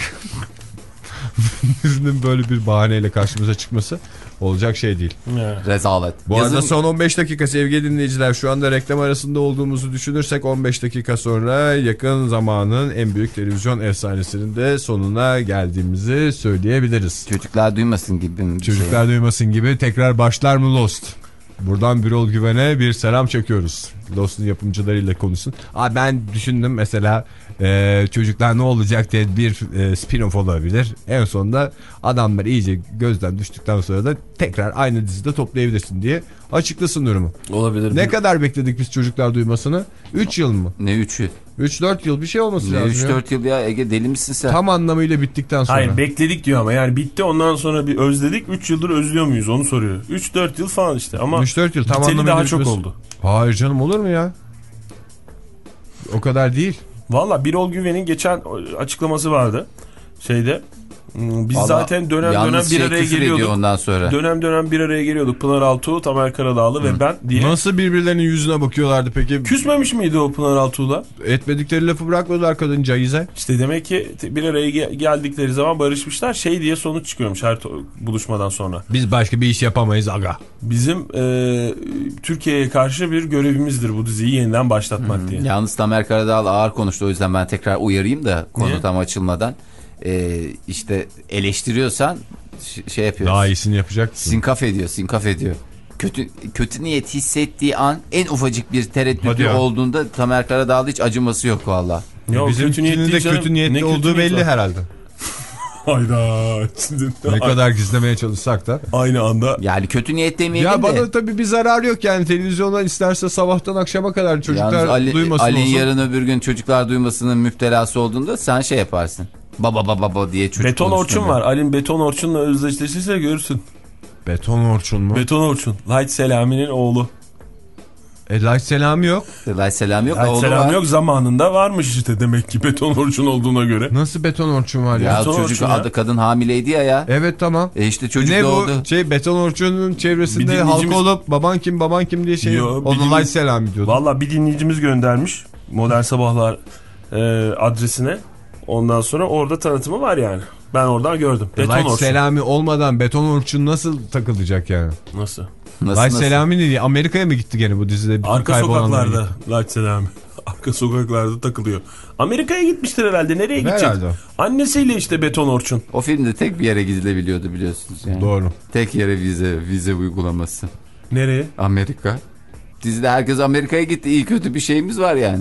Birinin böyle bir bahaneyle karşımıza çıkması olacak şey değil. Rezalet. Bu Yazın... arada son on beş dakika sevgili dinleyiciler, şu anda reklam arasında olduğumuzu düşünürsek on beş dakika sonra yakın zamanın en büyük televizyon efsanesinin de sonuna geldiğimizi söyleyebiliriz. Çocuklar duymasın gibi bir Çocuklar şey. duymasın gibi tekrar başlar mı Lost? Buradan Birol Güven'e bir selam çekiyoruz. Lost'un yapımcılarıyla konuşsun. Aa, ben düşündüm mesela e, çocuklar ne olacak diye bir e, spin-off olabilir. En sonunda adamlar iyice gözden düştükten sonra da tekrar aynı dizide toplayabilirsin diye açıklasın durumu. Olabilir. Ne kadar bekledik biz çocuklar duymasını? üç yıl mı? Ne üçü? üç dört yıl bir şey olması Ne lazım. üç dört yıl ya Ege, deli misin sen? Tam anlamıyla bittikten sonra. Hayır, bekledik diyor ama yani bitti, ondan sonra bir özledik. üç yıldır özlüyor muyuz onu soruyor. üç dört yıl falan işte ama üç dört yıl tam biteli anlamıyla daha çok bitmesi- oldu. Hayır canım, olur mu ya? O kadar değil. Valla Birol Güven'in geçen açıklaması vardı şeyde. Biz Vallahi zaten dönem dönem yalnız bir şey araya küfür ediyor geliyorduk. ondan sonra. Dönem dönem bir araya geliyorduk. Pınar Altuğ, Tamer Karadağlı ve ben diye. Nasıl birbirlerinin yüzüne bakıyorlardı peki? Küsmemiş miydi o Pınar Altuğ'la? Etmedikleri lafı bırakmadılar kadıncağıza. İşte demek ki bir araya ge- geldikleri zaman barışmışlar. Şey diye sonuç çıkıyormuş her to- buluşmadan sonra. Biz başka bir iş yapamayız aga. Bizim e, Türkiye'ye karşı bir görevimizdir bu diziyi yeniden başlatmak Hmm. diye. Yalnız Tamer Karadağlı ağır konuştu, o yüzden ben tekrar uyarayım da konu Niye? tam açılmadan. Ee, işte eleştiriyorsan ş- şey yapıyorsun. Daha iyisini yapacak mısın? Sinkaf ediyor, sinkaf ediyor. Kötü kötü niyet hissettiği an, en ufacık bir Hadi tereddütü ya. olduğunda Tamer Karadağlı hiç acıması yok valla. Ya Bizimkinin de kötü niyetli olduğu belli herhalde. Hayda. Şimdi Ne kadar gizlemeye çalışsak da. aynı anda. Yani kötü niyet demeyelim Ya de. bana tabii bir zarar yok yani, televizyondan isterse sabahtan akşama kadar çocuklar Yalnız Ali, duymasın Ali olsun. yarın öbür gün çocuklar duymasının müptelası olduğunda sen şey yaparsın. Baba baba baba diye çocuk Beton konuştuğunda. Orçun var. Ali'nin Beton Orçun'la özdeşleşirse görürsün. Beton Orçun mu? Beton Orçun. Light Selami'nin oğlu. E, Light Selami yok. Light Selam yok. Light oğlu Selami var. yok, zamanında varmış işte demek ki Beton Orçun olduğuna göre. Nasıl Beton Orçun var ya? Ya Beton çocuk Orçun ya. adı, kadın hamileydi ya ya. Evet tamam. E işte çocuk Ne doğdu. bu şey, Beton Orçun'un Bir çevresinde dinleyicimiz- halka olup baban kim baban kim diye şey. Yo, bir Onu dinleyici- Light Selami diyordu. Valla bir dinleyicimiz göndermiş Modern Sabahlar e, adresine. Ondan sonra orada tanıtımı var yani. Ben oradan gördüm. Beton Light Orçun. Selami olmadan Beton Orçun nasıl takılacak yani? Nasıl? Nasıl, Light nasıl? Selami ne diye? Amerika'ya mı gitti gene bu dizide? Bütün Arka kaybolanlar sokaklarda gitti. Light Selami. Arka sokaklarda takılıyor. Amerika'ya gitmiştir herhalde. Nereye gidecek? Herhalde. Annesiyle işte Beton Orçun. O filmde tek bir yere gidilebiliyordu biliyorsunuz yani. Doğru. Tek yere vize vize uygulaması. Nereye? Amerika. Dizide herkes Amerika'ya gitti. İyi kötü bir şeyimiz var yani.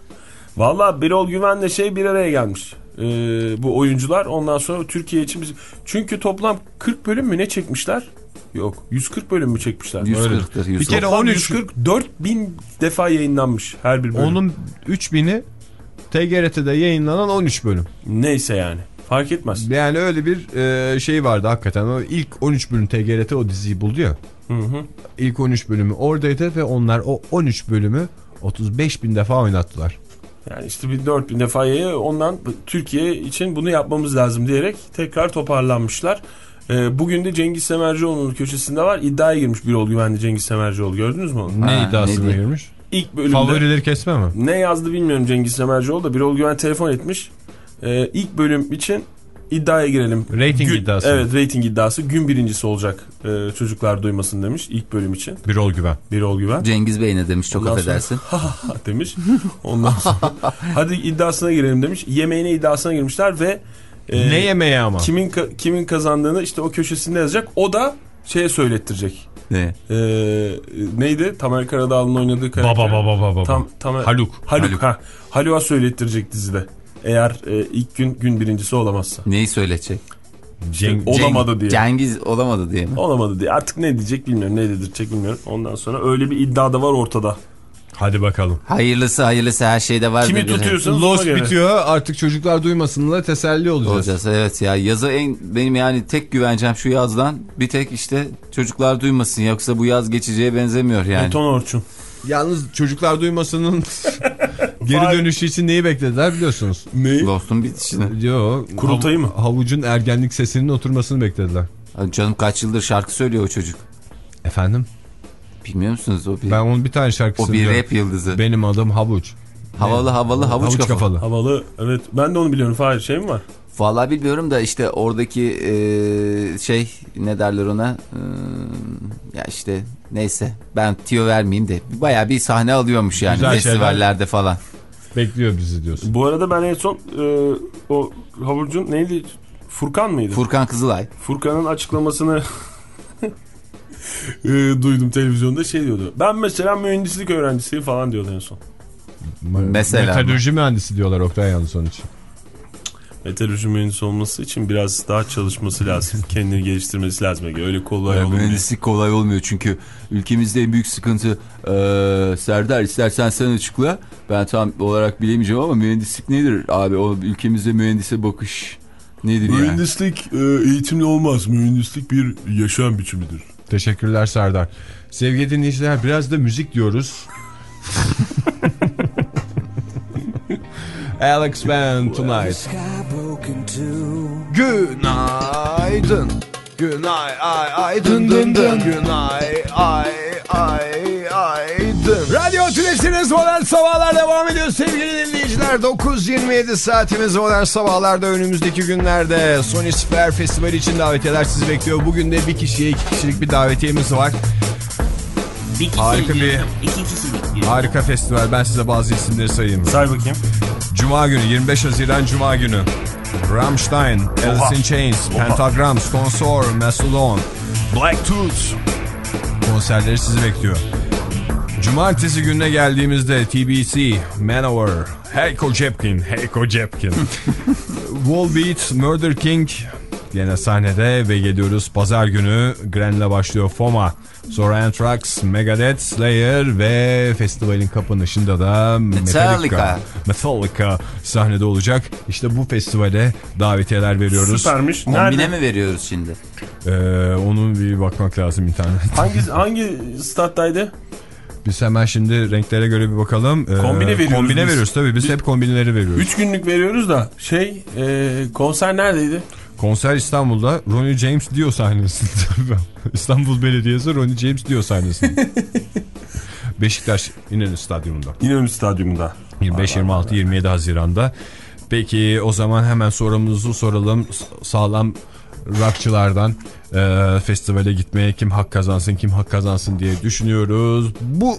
Valla Birol Güven'le şey bir araya gelmiş. Ee, bu oyuncular ondan sonra Türkiye için biz... Çünkü toplam kırk bölüm mü ne çekmişler? Yok. yüz kırk bölüm mü çekmişler? yüz Öyle. kırktır. yüz Bir kere kırk. Toplam on üç yüz kırk dört bin defa yayınlanmış her bir bölüm. Onun üç bini T G R T'de yayınlanan on üç bölüm. Neyse yani. Fark etmez. Yani öyle bir e, şey vardı hakikaten. O ilk on üç bölüm T G R T o diziyi buldu ya. Hı hı. İlk on üç bölümü oradaydı ve onlar o on üç bölümü otuz beş bin defa oynattılar. Yani işte bir dört bin defa yayı, ondan Türkiye için bunu yapmamız lazım diyerek tekrar toparlanmışlar. Ee, bugün de Cengiz Semercioğlu'nun köşesinde var. İddiaya girmiş Birol Güven'de Cengiz Semercioğlu. Gördünüz mü onu? Ne Ha, iddiasına ne girmiş? İlk bölümde Favorileri kesme mi? ne yazdı bilmiyorum Cengiz Semercioğlu da Birol Güven telefon etmiş. Ee, ilk bölüm için iddiaya girelim. Rating Gün- iddiası. Evet, rating iddiası. Gün birincisi olacak e, çocuklar duymasın demiş ilk bölüm için. Birol Güven. Birol Güven. Cengiz Bey ne demiş, çok Ondan affedersin. sonra, "Ha, ha, ha," demiş. Ondan sonra hadi iddiasına girelim demiş. Yemeğine iddiasına girmişler ve e, Ne yemeği ama? kimin ka- kimin kazandığını işte o köşesinde yazacak. O da şeye söylettirecek. Ne? E, neydi? Tamer Karadağlı'nın oynadığı karakter. Baba baba baba. Tam, Tamer... Haluk. Haluk. Haluk. Ha. Haluk'a söylettirecek dizide. Eğer e, ilk gün gün birincisi olamazsa. Neyi söyleyecek? İşte Ceng- olamadı diye. Cengiz olamadı diye mi? Olamadı diye. Artık ne diyecek bilmiyorum. Ne dedirtecek bilmiyorum. Ondan sonra öyle bir iddia da var ortada. Hadi bakalım. Hayırlısı hayırlısı her şeyde var. Kimi tutuyorsunuz? ona Lost göre. bitiyor, artık çocuklar duymasınlar, teselli olacağız. Olacağız evet ya. Yaza en benim yani tek güvencem şu yazdan bir tek işte çocuklar duymasın. Yoksa bu yaz geçeceğe benzemiyor yani. Beton Orçun. Yalnız çocuklar duymasının geri dönüşü için neyi beklediler biliyorsunuz? Neyi? Lost'un bitişini. Yo, Kurultayı mı? Havucun ergenlik sesinin oturmasını beklediler. Canım kaç yıldır şarkı söylüyor o çocuk. Efendim? Bilmiyor musunuz o bir, Ben onun bir tane şarkısını o bir biliyorum. rap yıldızı. Benim adım Havuç. Havalı havalı havuç, Havuç kafalı. kafalı. Havalı. Evet. Ben de onu biliyorum. Fahir şey mi var? Vallahi bilmiyorum da işte oradaki e, şey ne derler ona E, ya işte neyse ben tiyo vermeyeyim de bayağı bir sahne alıyormuş yani Güzel festivallerde şeyler. falan. Bekliyor bizi diyorsun. Bu arada ben en son e, o havucun neydi? Furkan mıydı? Furkan Kızılay. Furkan'ın açıklamasını e, duydum televizyonda şey diyordu. Ben mesela mühendislik öğrencisiyim falan diyordu en son. Mesela Metalürji mühendisi diyorlar Oktay yalnız onun için. Meteoroloji mühendisi olması için biraz daha çalışması lazım. Kendini geliştirmesi lazım. Öyle kolay Ya, olmuyor. mühendislik kolay olmuyor çünkü ülkemizde en büyük sıkıntı e, Serdar istersen sen açıkla ben tam olarak bilemeyeceğim ama mühendislik nedir abi o ülkemizde mühendise bakış nedir yani? Mühendislik e, eğitimli olmaz. Mühendislik bir yaşam biçimidir. Teşekkürler Serdar. Sevgili dinleyiciler biraz da müzik diyoruz. Alex Band Tonight. Günaydın. Günay ay ay dın dın dın. Günay ay ay ay dın. Radyo Tülesi'niz Modern Sabahlar devam ediyor sevgili dinleyiciler. dokuz yirmi yedi saatimiz Modern Sabahlar'da önümüzdeki günlerde Sony Sphere Festivali için davetiyeler sizi bekliyor. Bugün de bir kişiye iki kişilik bir davetiyemiz var. Bir kişi Harika bir iki kişilik. harika festival. Ben size bazı isimleri sayayım. Say bakayım. Cuma günü yirmi beş Haziran Cuma günü Rammstein, Alice in Chains, Oha. Pentagram, Stone Sour, Mastodon, Black Tooth konserleri sizi bekliyor. Cumartesi gününe geldiğimizde T B C, Manowar, Heiko Jepkin, Heiko Jepkin, Volbeat, Murder King yine sahnede ve geliyoruz pazar günü Gren'le başlıyor Foma. Sonra Anthrax, Megadeth, Slayer ve festivalin kapanışında da Metallica. Metallica. Metallica sahnede olacak. İşte bu festivale davetiyeler veriyoruz. Süpermiş. Kombine Nerede? mi veriyoruz şimdi? Ee, onun bir bakmak lazım internet. Hangi hangi stat'taydı? Biz hemen şimdi renklere göre bir bakalım. Ee, Kombine veriyoruz Kombine biz. veriyoruz tabii. Biz, Biz- hep kombineleri veriyoruz. üç günlük veriyoruz da şey e, konser neredeydi? Konser İstanbul'da Ronnie James Dio sahnesinde. İstanbul Belediyesi Ronnie James Dio sahnesinde. Beşiktaş İnönü Stadyumunda. İnönü Stadyumunda. yirmi beş, yirmi altı, yirmi yedi Haziran'da. Peki o zaman hemen sorumuzu soralım. S- Sağlam rockçılardan e, festivale gitmeye kim hak kazansın kim hak kazansın diye düşünüyoruz. Bu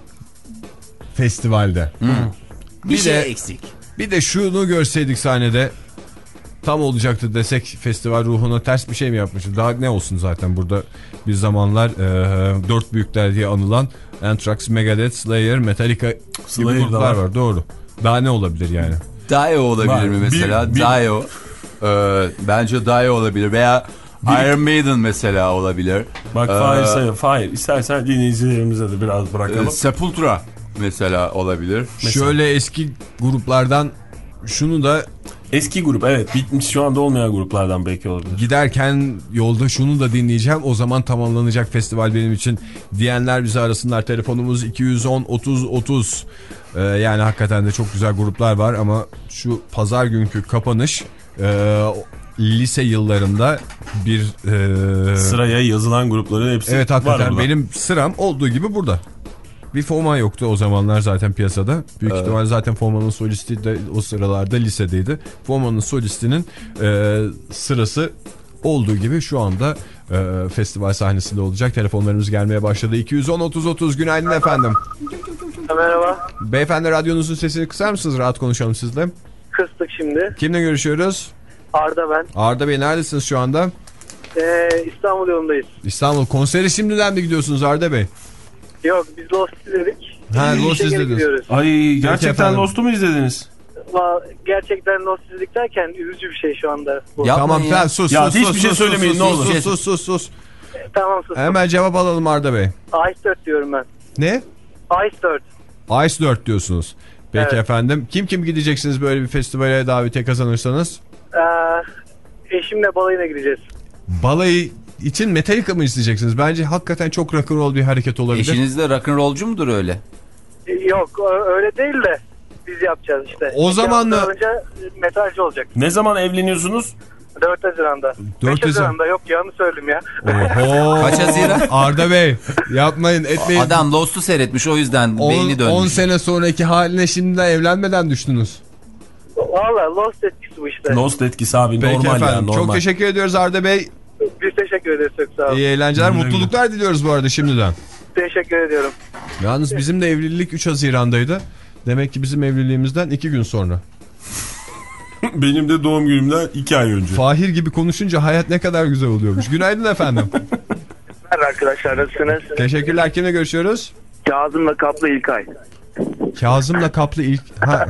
festivalde. Bir, Bir şey de- eksik. Bir de şunu görseydik sahnede tam olacaktı desek festival ruhuna ters bir şey mi yapmışız? Daha ne olsun zaten burada bir zamanlar e, dört büyükler diye anılan Anthrax, Megadeth, Slayer, Metallica gibi Slayer da gruplar var. var. Doğru. Daha ne olabilir yani? Dio olabilir Var. mi mesela? Bir- bir- Dio. Ee, bence Dio olabilir veya Iron Maiden mesela olabilir. Bak Ee, Fahir sayıyor. Fahir istersen dinleyicilerimize de biraz bırakalım. Ee, Sepultura mesela olabilir. Şöyle eski gruplardan şunu da Eski grup evet bitmiş şu anda olmayan gruplardan belki olabilir. giderken yolda şunu da dinleyeceğim. O zaman tamamlanacak festival benim için diyenler bizi arasınlar. Telefonumuz iki yüz on otuz otuz. Ee, yani hakikaten de çok güzel gruplar var ama şu pazar günkü kapanış e, lise yıllarında bir e, Sıraya yazılan grupların hepsi evet var hakikaten burada. benim sıram olduğu gibi burada. Bir Foma yoktu o zamanlar zaten piyasada. Büyük Evet. ihtimalle zaten Foma'nın solisti de o sıralarda lisedeydi. Foma'nın solistinin e, sırası olduğu gibi şu anda e, festival sahnesinde olacak. Telefonlarımız gelmeye başladı. iki yüz on otuz otuz günaydın efendim. Merhaba. Beyefendi radyonuzun sesini kısar mısınız? Rahat konuşalım sizle. Kıstık şimdi. Kimle görüşüyoruz? Arda ben. Arda Bey neredesiniz şu anda? Ee, İstanbul yolundayız. İstanbul. Konsere şimdiden mi gidiyorsunuz Arda Bey? Yok biz Lost izledik. Ha, Şimdi Lost işe geri izlediniz. gidiyoruz. Ay gerçekten efendim. Lost'u mu izlediniz? Gerçekten nostaljik derken üzücü bir şey şu anda. Bu. Yapmayın Tamam ya. sen sus Ya sus hiçbir sus, şey sus, söylemeyin, sus, ne sus, olur. Sus sus sus sus. Tamam sus. Hemen cevap alalım Arda Bey. Ice dört diyorum ben. Ne? Ice dört. Ice dört diyorsunuz. Peki Evet. efendim. Kim kim gideceksiniz böyle bir festivale davetiye kazanırsanız? Ee, eşimle balayına gideceğiz. Balayı için Metallica mı isteyeceksiniz? Bence hakikaten çok rock'n'roll bir hareket olabilir. Eşiniz de rock'n'rollcu mudur öyle? Yok öyle değil de biz yapacağız işte. O zaman da- önce metalci olacak. Ne zaman evleniyorsunuz? dört Haziran'da. dört beş Haziran'da yok yanlış söyledim ya. Oho. Kaç Haziran? Arda Bey yapmayın etmeyin. Adam Lost'u seyretmiş, o yüzden beyni dönmüş. on sene sonraki haline şimdiden evlenmeden düştünüz. Valla Lost etkisi bu işte. Lost etkisi abi, Peki normal efendim. yani, normal. Çok teşekkür ediyoruz Arda Bey. Biz teşekkür ederiz çok sağ olun. İyi eğlenceler, Güle güle. mutluluklar diliyoruz bu arada şimdiden. Teşekkür ediyorum. Yalnız bizim de evlilik üç Haziran'daydı. Demek ki bizim evliliğimizden iki gün sonra. Benim de doğum günümden iki ay önce. Fahir gibi konuşunca hayat ne kadar güzel oluyormuş. Günaydın efendim. Merhaba arkadaşlar, nasılsınız? Teşekkürler. Kimle görüşüyoruz? Kazım'la Kaplı İlkay. Kazım'la Kaplı ilk... Ha.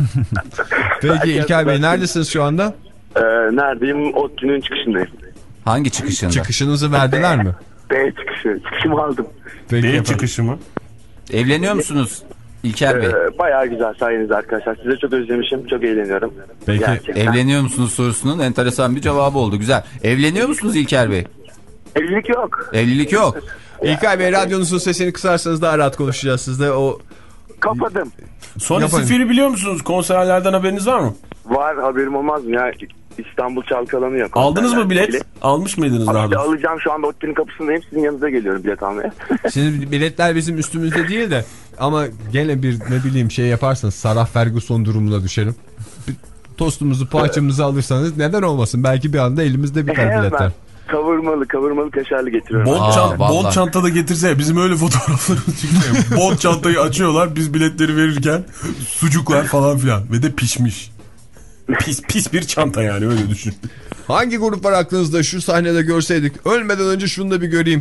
Peki İlker Bey neredesiniz şu anda? Ee, neredeyim? ODTÜ'nün çıkışındayım. Hangi çıkışında? Çıkışınızı verdiler mi? B çıkışı. Çıkışımı aldım. Peki Değil efendim. çıkışı mı? Evleniyor musunuz İlker Bey? Ee, bayağı güzel sayenizde arkadaşlar. Size çok özlemişim. Çok eğleniyorum. Peki. Gerçekten. Evleniyor musunuz sorusunun enteresan bir cevabı oldu. Güzel. Evleniyor musunuz İlker Bey? Evlilik yok. Evlilik yok. İlker Bey radyonuzun sesini kısarsanız daha rahat konuşacağız sizde. O Kapadım. Sonra Yapayım. Sifir'i biliyor musunuz? Konserlerden haberiniz var mı? Var, haberim olmaz mı ya? İstanbul çalkalanıyor. Aldınız mı bilet? Bilet. Almış mıydınız Abi daha işte doğrusu? alacağım, şu anda ODTÜ'nün kapısındayım. Sizin yanınıza geliyorum bilet almaya. Şimdi biletler bizim üstümüzde değil de ama gene bir ne bileyim şey yaparsanız Sarah Ferguson durumuna düşerim. Bir tostumuzu poğaçamızı alırsanız neden olmasın? Belki bir anda elimizde biter biletler. Hemen kavurmalı kavurmalı kaşarlı getiriyorum. Bol, Aa, çant vallahi. bol çantada getirse bizim öyle fotoğraflarımız çıkıyor. Bol çantayı açıyorlar biz biletleri verirken sucuklar falan filan ve de pişmiş. Pis pis bir çanta yani, öyle düşün. Hangi grup var aklınızda şu sahnede görseydik? Ölmeden önce şunu da bir göreyim.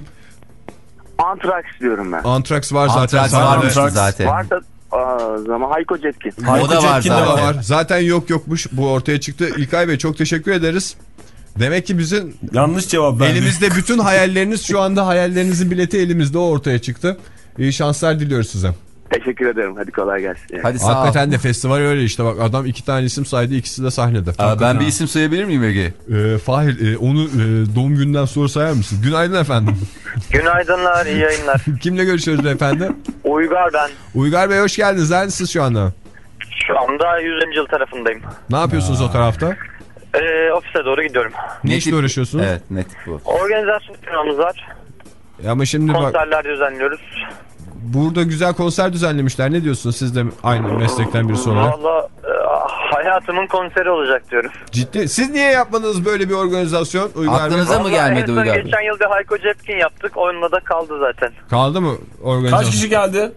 Antrax diyorum ben. Anthrax var zaten. Antrax sahnede. varmıştı Anthrax zaten. Varsa aa, zaman Hayko Cepkin. Hayko O da var Cepkin de zaten. Var. Zaten yok yokmuş. Bu ortaya çıktı. İlkay Bey çok teşekkür ederiz. Demek ki bizim Yanlış cevap verdi. elimizde bütün hayalleriniz şu anda hayallerinizin bileti elimizde, o ortaya çıktı. İyi şanslar diliyoruz size. Teşekkür ederim. Hadi kolay gelsin. Hadi sağ ol. Hakikaten de festival öyle işte, bak adam iki tane isim saydı, ikisi de sahnede. Aa, ben bir isim sayabilir miyim Ege? Ee, Fahir e, onu e, doğum gününden sonra sayar mısın? Günaydın efendim. Günaydınlar, iyi yayınlar. Kimle görüşüyoruz efendim? Uygar ben. Uygar Bey hoş geldiniz. Neredesiniz şu anda? Şu anda yüzüncü yıl tarafındayım. Ne yapıyorsunuz o tarafta? Ee, ofise doğru gidiyorum. Ne işle tip- uğraşıyorsunuz? Evet, ne tip bu? Organizasyon planımız var. Ama şimdi bak Konserler düzenliyoruz. burada güzel konser düzenlemişler. Ne diyorsunuz siz de aynı meslekten birisi olarak? Valla e, hayatımın konseri olacak diyorum. Ciddi. Siz niye yapmadınız böyle bir organizasyon Uygar Bey? Aklınıza mı Vallahi gelmedi en son Uygar Bey? geçen yıl bir Hayko Cepkin yaptık. Onunla da kaldı zaten. Kaldı mı organizasyon? Kaç kişi geldi?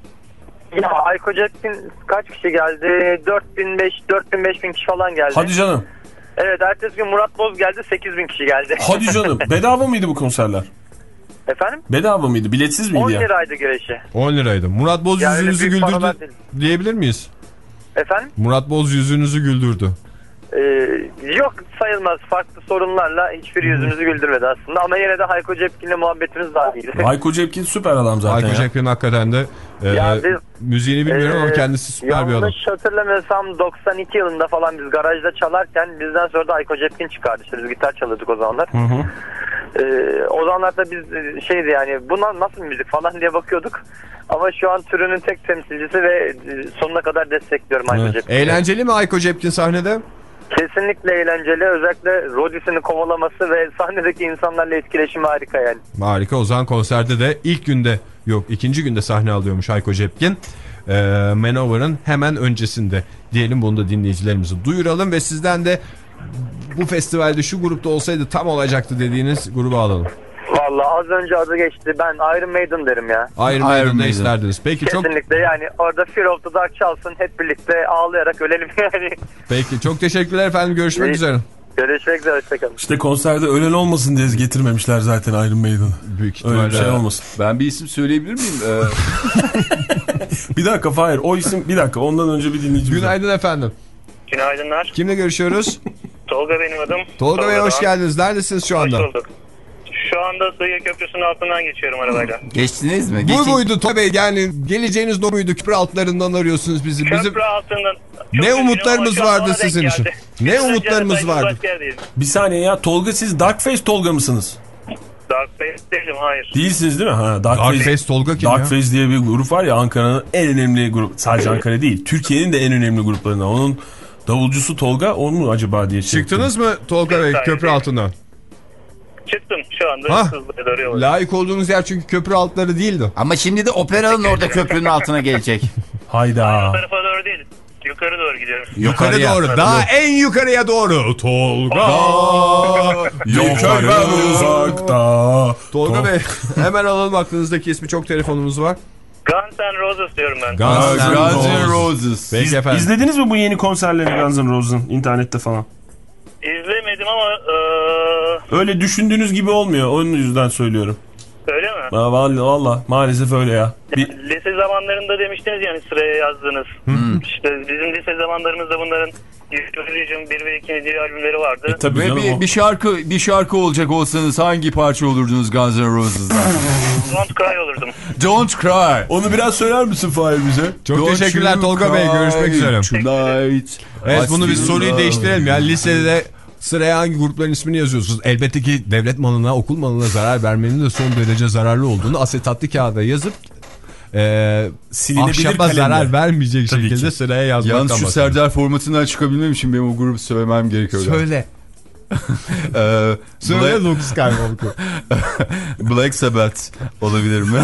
Ya Hayko Cepkin kaç kişi geldi? dört bin beş dört bin beş bin kişi falan geldi. Hadi canım. Evet, ertesi gün Murat Boz geldi, sekiz bin kişi geldi. Hadi canım. Bedava mıydı bu konserler? Efendim? Bedava mıydı? Biletsiz miydi on ya? liraydı girişi. on liraydı. Murat Boz Yani yüzünüzü büyük güldürdü paralar değil. diyebilir miyiz? Efendim? Murat Boz yüzünüzü güldürdü. Ee, yok sayılmaz. Farklı sorunlarla hiçbir yüzümüzü güldürmedi aslında. Ama yine de Hayko Cepkin'le muhabbetimiz daha iyiydi. Hayko Cepkin süper adam zaten Hayko ya. Cepkin hakikaten de e, Ya biz- müziğini bilmiyorum ama Ee, kendisi süper bir adam. Yanlış hatırlamıyorsam doksan iki yılında falan biz garajda çalarken bizden sonra da Hayko Cepkin çıkardı. İşte biz gitar çalıyorduk o zamanlar. Hı hı. Ee, o zamanlar da biz e, şeydi yani buna nasıl müzik falan diye bakıyorduk. Ama şu an türünün tek temsilcisi ve e, sonuna kadar destekliyorum Hayko Evet. Cepkin'i. Eğlenceli mi Hayko Cepkin sahnede? Kesinlikle eğlenceli. Özellikle Rodis'ini kovalaması ve sahnedeki insanlarla etkileşimi harika yani. Harika. O zaman konserde de ilk günde yok ikinci günde sahne alıyormuş Hayko Cepkin. Ee, Manowar'ın hemen öncesinde diyelim, bunu da dinleyicilerimize duyuralım ve sizden de bu festivalde şu grupta olsaydı tam olacaktı dediğiniz grubu alalım. Vallahi az önce adı geçti. Ben Iron Maiden derim ya. Iron Iron Maiden'da Maiden. isterdiniz. Peki çok Kesinlikle yani orada Fear of the Dark çalsın, hep birlikte ağlayarak ölelim yani. peki çok teşekkürler efendim. Görüşmek İyi. üzere. Görüşmek üzere, hoşçakalın. İşte konserde ölen olmasın diye getirmemişler zaten Iron Maiden'ı. Büyük Öyle ihtimalle. bir şey olmasın. Ben bir isim söyleyebilir miyim? Ee, Bir dakika Fahir, o isim bir dakika ondan önce bir dinleyicimiz. Günaydın efendim. Günaydınlar. Kimle görüşüyoruz? Tolga benim adım. Tolga Bey hoş Doğan. geldiniz. Neredesiniz şu anda? Hoş bulduk. Şu anda Sığıya Köprüsü'nün altından geçiyorum arabayla. Geçtiniz mi? Bu Geçin. muydu Tolga Bey? Yani geleceğiniz o muydu? Köprü altlarından arıyorsunuz bizi. Bizim Köprü altından. Çok ne üzgünüm umutlarımız ama şu an vardı bana denk sizin için? geldi. Ne Biraz önce umutlarımız arasaydınız vardı? başka yerdeyiz. Bir saniye ya, Tolga siz Darkface Tolga mısınız? Dark Face değilim, hayır. Değilsiniz değil mi? Ha, Dark Darkface. Face Tolga kim ya? Darkface diye bir grup var ya, Ankara'nın en önemli grup. Sadece Ankara değil, Türkiye'nin de en önemli gruplarından. Onun davulcusu Tolga, o mu acaba diye. Çıktınız mı Tolga Bey köprü altından? Çıktım şu anda. Ha? Hızlıya doğru yola. Layık olduğunuz yer çünkü köprü altları değildi. Ama şimdi de operanın orada köprünün altına gelecek. Hayda. Bu tarafa doğru değil. Yukarı doğru gidiyorum. Yukarı Yukarıya. doğru. Daha en yukarıya doğru. Tolga. Yukarıdan uzakta. Tolga Bey hemen alalım, aklınızdaki ismi, çok telefonumuz var. Guns N' Roses diyorum ben. Guns N' Guns N' Roses. Roses. Peki İz- efendim. İzlediniz mi bu yeni konserleri Guns N' Roses'ın internette falan? İzlemedim ama eee Öyle düşündüğünüz gibi olmuyor. Onun yüzden söylüyorum. öyle mi? Ha, vallahi, vallahi maalesef öyle ya. Bir, Lise zamanlarında demiştiniz yani sıraya yazdınız. İşte bizim lise zamanlarımızda bunların Eurovision bir ve iki diye albümleri vardı. e, tabii Ve canım bir, o. bir şarkı bir şarkı olacak olsanız hangi parça olurdunuz Guns N' Roses'dan? Don't Cry olurdum. Don't Cry. Onu biraz söyler misin Fahir bize? Çok Don't teşekkürler you Tolga Bey. cry Görüşmek üzere. tonight. Evet, I bunu biz still soruyu love değiştirelim ya. you. Lisede sıraya hangi grupların ismini yazıyorsunuz? Elbette ki devlet malına, okul malına zarar vermenin de son derece zararlı olduğunu asetatlı kağıda yazıp e, Silinebilir ahşaba kalemle. zarar vermeyecek Tabii şekilde ki. sıraya yazmaktan Yalnız şu bahsediyorum. Serdar formatından çıkabilmem için benim o grubu söylemem gerekiyor. Söyle. Ee, Söyle Black, Luke Skywalker. Black Sabbath olabilir mi?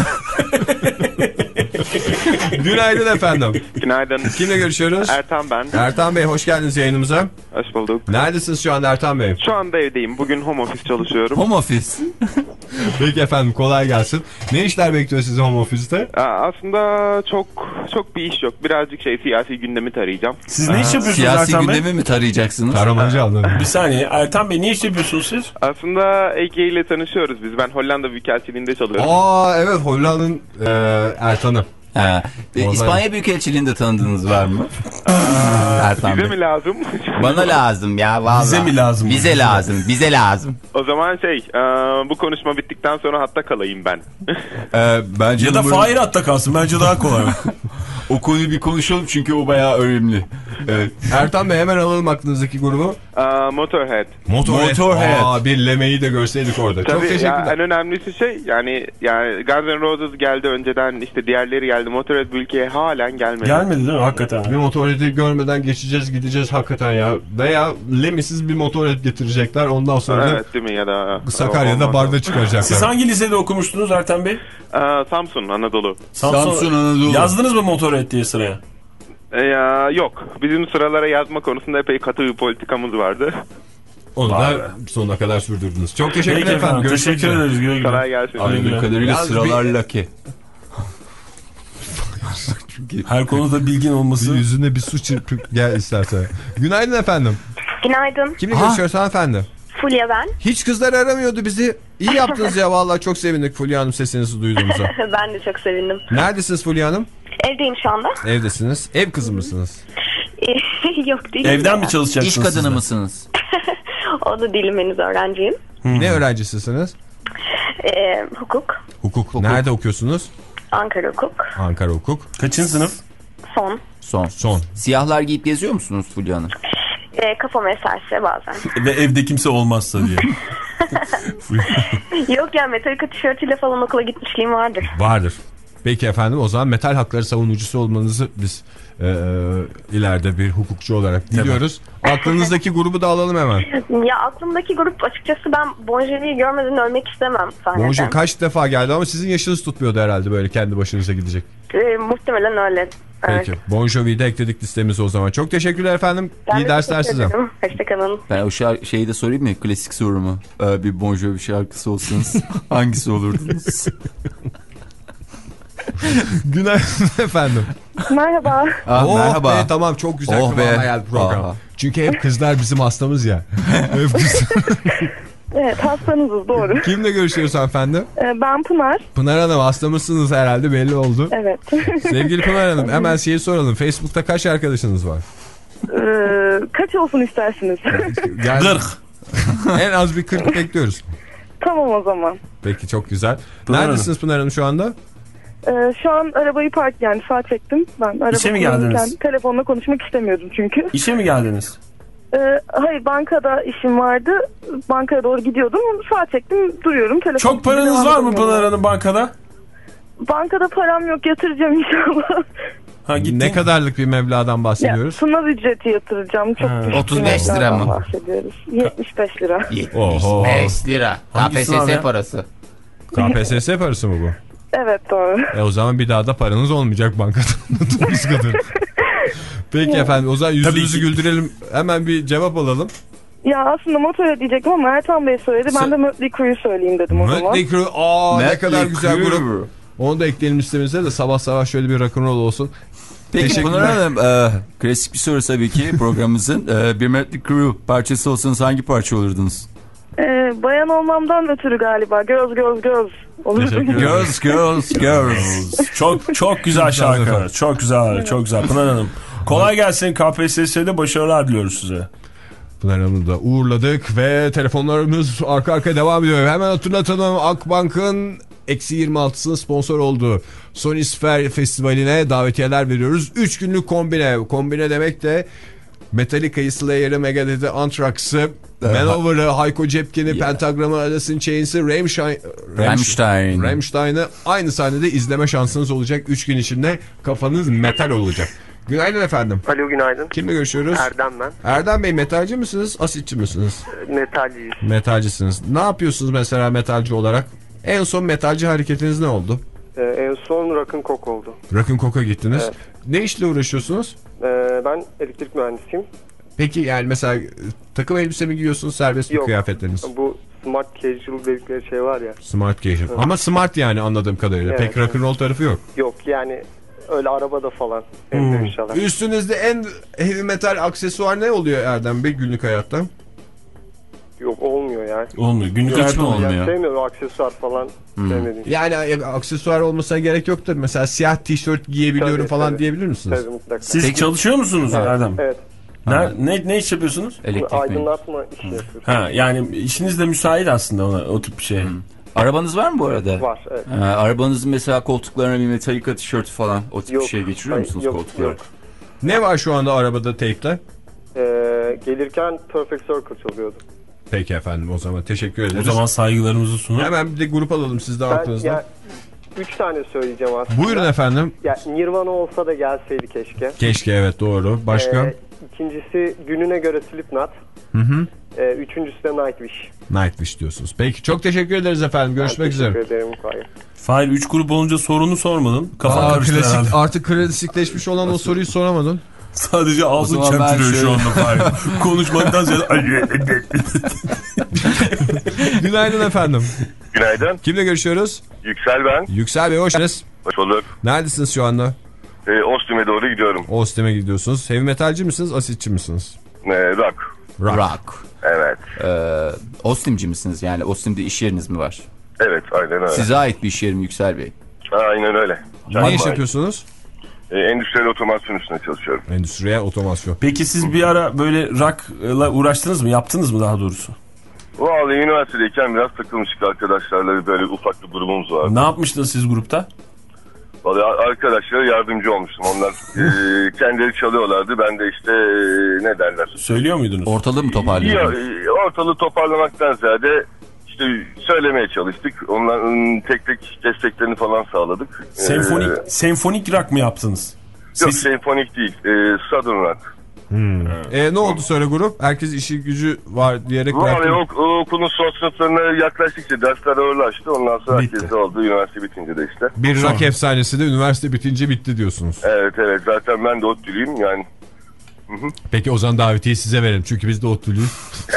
Günaydın efendim. Günaydın. Kimle görüşüyoruz? Ertan ben. Ertan Bey hoş geldiniz yayınımıza. Hoş bulduk. Neredesiniz şu anda Ertan Bey? Şu anda evdeyim. Bugün home office çalışıyorum. Home office. Peki efendim, kolay gelsin. Ne işler bekliyor sizi home office'te? Aa, aslında çok çok bir iş yok. Birazcık şey siyasi gündemi tarayacağım. Siz ne iş yapıyorsunuz Siyasi Ertan Bey? gündemi mi tarayacaksınız? Taramacı anladım. Bir saniye, Ertan Bey ne iş yapıyorsunuz siz? Aslında Ege ile tanışıyoruz biz. Ben Hollanda Büyükelçiliğinde çalışıyorum. Aa evet, Hollanda'nın e, Ertan'ı. Ha. E, Vallahi- İspanya Büyükelçiliğinde tanıdığınız var mı? Ertan Bize Bey. mi lazım? Bana lazım ya vallahi. Bize mi lazım? Bize lazım. Bize lazım. O zaman şey e, bu konuşma bittikten sonra hatta kalayım ben. Ee, bence Ya da numaranı- Fahir hatta kalsın. Bence daha kolay. O konuyu bir konuşalım çünkü o bayağı önemli. Evet. Ertan Bey hemen alalım aklınızdaki grubu. Aa, Motorhead. Motorhead. Motorhead. Aa, bir Leme'yi de görseydik orada. Çok Tabii ya, teşekkürler. en önemlisi şey yani yani Guns N' Roses geldi önceden, işte diğerleri geldi. Motorhead bu ülkeye halen gelmedi. Gelmedi değil mi? Hakikaten. Bir Motorhead'i görmeden geçeceğiz gideceğiz hakikaten ya. Veya Lemisiz bir Motorhead getirecekler, ondan sonra Evet değil mi, ya da Sakarya'da olmaz. barda çıkaracaklar. Siz hangi lisede okumuştunuz Ertan Bey? Aa, Samsun, Anadolu. Samsun Anadolu. Yazdınız mı Motorhead diye sıraya? E, ya, yok. Bizim sıralara yazma konusunda epey katı bir politikamız vardı. Onu Vay da be. sonuna kadar sürdürdünüz. Çok teşekkür Peki ederim efendim. efendim. Görüşmek Teşekkür üzere. ederiz. Güle güle. Kolay gelsin. Anladığım kadarıyla Yalnız sıralar bir- lucky. Her konuda bilgin olması. Bir yüzüne bir su çırpıp gel istersen. Günaydın efendim. Günaydın. Kimle Ha? görüşüyoruz hanımefendi? Fulya ben. Hiç kızlar aramıyordu bizi. İyi yaptınız ya, vallahi çok sevindik Fulya Hanım sesinizi duyduğumuza. Ben de çok sevindim. Neredesiniz Fulya Hanım? Evdeyim şu anda. Evdesiniz. Ev kızı mısınız? Yok değilim. Evden ya. mi çalışacaksınız? İş kadını siz de? mısınız? O da değilim, henüz öğrenciyim. Ne öğrencisisiniz? Ee, hukuk. Hukuk. Nerede okuyorsunuz? Ankara hukuk. Ankara Hukuk. Kaçıncı sınıf? Son. Son. Son. Siyahlar giyip geziyor musunuz Fulya Hanım? Ee, kafam eserse bazen. Ve evde kimse olmazsa diye. Yok ya, Metallica tişörtüyle falan okula gitmişliğim vardır. Vardır. Peki efendim, o zaman metal hakları savunucusu olmanızı biz e, e, ileride bir hukukçu olarak biliyoruz. Aklınızdaki grubu da alalım hemen. Ya aklımdaki grup, açıkçası ben Bon Jovi'yi görmeden ölmek istemem sahneden. Bon Jovi kaç defa geldi ama sizin yaşınız tutmuyordu herhalde, böyle kendi başınıza gidecek. Ee, muhtemelen öyle. Peki. Evet. Bon Jovi'yi de ekledik listemize o zaman. Çok teşekkürler efendim. Ben İyi de dersler teşekkür size. ederim. Hoşçakalın. Ben o şar- şeyi de sorayım mı? Klasik sorumu. Ee, bir Bon Jovi şarkısı olsanız hangisi olurdunuz? Günaydın efendim. Merhaba. Ah, oh merhaba. Be, tamam, çok güzel Oh kıvama be. geldi program. Aha. Çünkü hep kızlar bizim hastamız ya. Hep kızlar. Evet, hastanızız, doğru. Kimle görüşüyoruz hanımefendi? Ee, ben Pınar. Pınar Hanım, hastamızsınız herhalde, belli oldu. Evet. Sevgili Pınar Hanım, hemen şeyi soralım. Facebook'ta kaç arkadaşınız var? Ee, kaç olsun istersiniz? Yani kırk. en az bir kırk bekliyoruz. Tamam o zaman. Peki çok güzel. Pınar Neredesiniz Pınar Hanım şu anda? Ee, şu an arabayı park yani sağ çektim. Ben araba İşe mi geldiniz? kullanırken telefonla konuşmak istemiyordum çünkü. İşe mi geldiniz? Ee, hayır bankada işim vardı. Bankaya doğru gidiyordum. Sağ çektim duruyorum. Telefon Çok paranız var mı Pınar Hanım bankada? Bankada param yok yatıracağım inşallah. Ha, gittin. Ne kadarlık bir meblağdan Ya, bahsediyoruz? sınav ücreti yatıracağım. Çok Ha. düşük otuz bir beş lira meblağdan mı? bahsediyoruz. yetmiş beş lira. Oho. beş lira. Hangi K P S sınav S ya? parası. K P S S parası mı bu? Evet doğru. E o zaman bir daha da paranız olmayacak bankada. Unuttuğunuz kadar. Peki efendim o zaman yüzünüzü güldürelim. Hemen bir cevap alalım. Ya aslında motor diyecektim ama Ertan Bey söyledi. Ben de Mötley Crue'yu söyleyeyim dedim o zaman. Mötley Crüe. Aa ne Mötley kadar güzel Crüe. grup. Onu da ekleyelim listemize de sabah sabah şöyle bir rock'n'roll olsun. Peki Teşekkürler. Pınar Hanım e, klasik bir soru tabii ki programımızın. E, bir Mötley Crüe parçası olsanız hangi parça olurdunuz? Ee, bayan olmamdan ötürü galiba. Göz göz göz. Teşekkür ederim. Girls, girls, girls. Çok çok güzel şarkı. Çok güzel, çok güzel. Pınar Hanım. Kolay gelsin. K P S S'de başarılar diliyoruz size. Pınar Hanım'ı da uğurladık ve telefonlarımız arka arkaya devam ediyor. Hemen hatırlatalım, Akbank'ın eksi yirmi altısının sponsor olduğu Sonisphere Festivali'ne davetiyeler veriyoruz. üç günlük kombine. Kombine demek de Metallica'yı, Slayer'ı, Megadeth'i, Anthrax'ı, Manowar'ı, Hayko Cepkin'i, Pentagram'ı, Alice in Chains'i, Rammstein, Rammstein. Rammstein'ı aynı sahnede izleme şansınız olacak. üç gün içinde kafanız metal olacak. Günaydın efendim. Alo günaydın. Kimle görüşüyoruz? Erdem ben. Erdem Bey, metalci misiniz, asitçi misiniz? Metalciyiz. Metalcisiniz. Ne yapıyorsunuz mesela metalci olarak? En son metalci hareketiniz ne oldu? Ee, en son Rock'n Coke oldu. Rock'n Coke'a gittiniz. Evet. Ne işle uğraşıyorsunuz? Ee, ben elektrik mühendisiyim. Peki yani mesela e, takım elbise mi giyiyorsunuz, serbest mi Yok. kıyafetleriniz? Bu smart casual dedikleri şey var ya. Smart casual. Ama smart yani anladığım kadarıyla. Evet, Pek rock'n'roll tarafı yok. Yok yani öyle arabada falan. Hmm. Evde inşallah. Üstünüzde en heavy metal aksesuar ne oluyor Erdem Bey günlük hayatta? Yok olmuyor yani. Olmuyor. Günlük Yok, hayatta yani olmuyor. sevmiyorum aksesuar falan. Sevmediğim. Yani e, aksesuar olmasına gerek yoktur. Mesela siyah tişört giyebiliyorum Tabii, falan tabii. diyebilir misiniz? Tabii mutlaka. Siz Peki. çalışıyor musunuz Erdem? Evet. Ne, ne, ne iş yapıyorsunuz? Elektrik mi? Aydınlatma işi yapıyorum. Ha, yani işiniz de müsait aslında ona, o tip bir şey. Arabanız var mı bu arada? Var evet. Ee, arabanızın mesela koltuklarına bir Metallica tişörtü falan o tip Yok. bir şey geçiriyor Hayır, musunuz yok, koltuklara? yok. Ne var şu anda arabada teypte? Ee, gelirken Perfect Circle çalıyordu. Peki efendim o zaman teşekkür O ederiz. zaman saygılarımızı sunup. Hemen bir de grup alalım sizden Ben aklınızda. ya üç tane söyleyeceğim aslında. Buyurun efendim. Ya Nirvana olsa da gelseydi keşke. Keşke, evet, doğru. Başka? Ee, ikincisi gününe göre Slipknot. Hı hı. Ee, üçüncüsü de Nightwish. Nightwish diyorsunuz. Peki çok teşekkür ederiz efendim. Görüşmek Ben üzere. teşekkür ederim. Hayır. Fahir üç grup olunca sorunu sormadın. Kafan Aa, karıştı klasik, herhalde. artık klasikleşmiş olan o soruyu soramadın. Sadece ağzın O zaman ben çemkiriyor şu şöyle- anda Fahir. Konuşmaktan ziyade. Günaydın efendim. Günaydın. Kimle görüşüyoruz? Yüksel ben. Yüksel Bey, hoş geldiniz. Hoş bulduk. Neredesiniz şu anda? Ee, Ostim'e doğru gidiyorum. Ostim'e gidiyorsunuz. Heavy metalci misiniz, asitçi misiniz? Ee, rock. Rock. Rock. Evet. Ee, Ostimci misiniz? Yani Ostim'de iş yeriniz mi var? Evet, aynen öyle. Size ait bir iş yeri mi Yüksel Bey? Aynen öyle. Ne iş yapıyorsunuz? Ee, endüstriyel otomasyon üstüne çalışıyorum. Endüstriyel otomasyon. Peki siz bir ara böyle rock'la uğraştınız mı? Yaptınız mı daha doğrusu? Vallahi üniversitedeyken biraz takılmıştık arkadaşlarla, böyle ufak bir grubumuz vardı. Ne yapmıştınız siz grupta? Vallahi arkadaşlara yardımcı olmuştum. Onlar e, kendileri çalıyorlardı. Ben de işte e, ne derler? Söylüyor muydunuz? Ortalığı mı Ya, toparlıyordunuz? e, ortalığı toparlamaktan ziyade işte söylemeye çalıştık. Onların tek tek desteklerini falan sağladık. Senfonik, Ee, senfonik rock mı yaptınız? Yok, Siz- senfonik değil. E, Southern Rock. Hmm. E, ne oldu sonra grup? Herkes işi gücü var diyerek Vallahi bıraktı. o, o okulun son sınıflarına yaklaştıkça dersler ağırlaştı. Ondan sonra Bitti. herkes de oldu. Üniversite bitince de işte. Bir rock efsanesi de üniversite bitince bitti diyorsunuz. Evet evet. Zaten ben de ODTÜ'lüyüm. Yani Peki o zaman davetiyeyi size verelim. Çünkü biz de ODTÜ'lüyüz.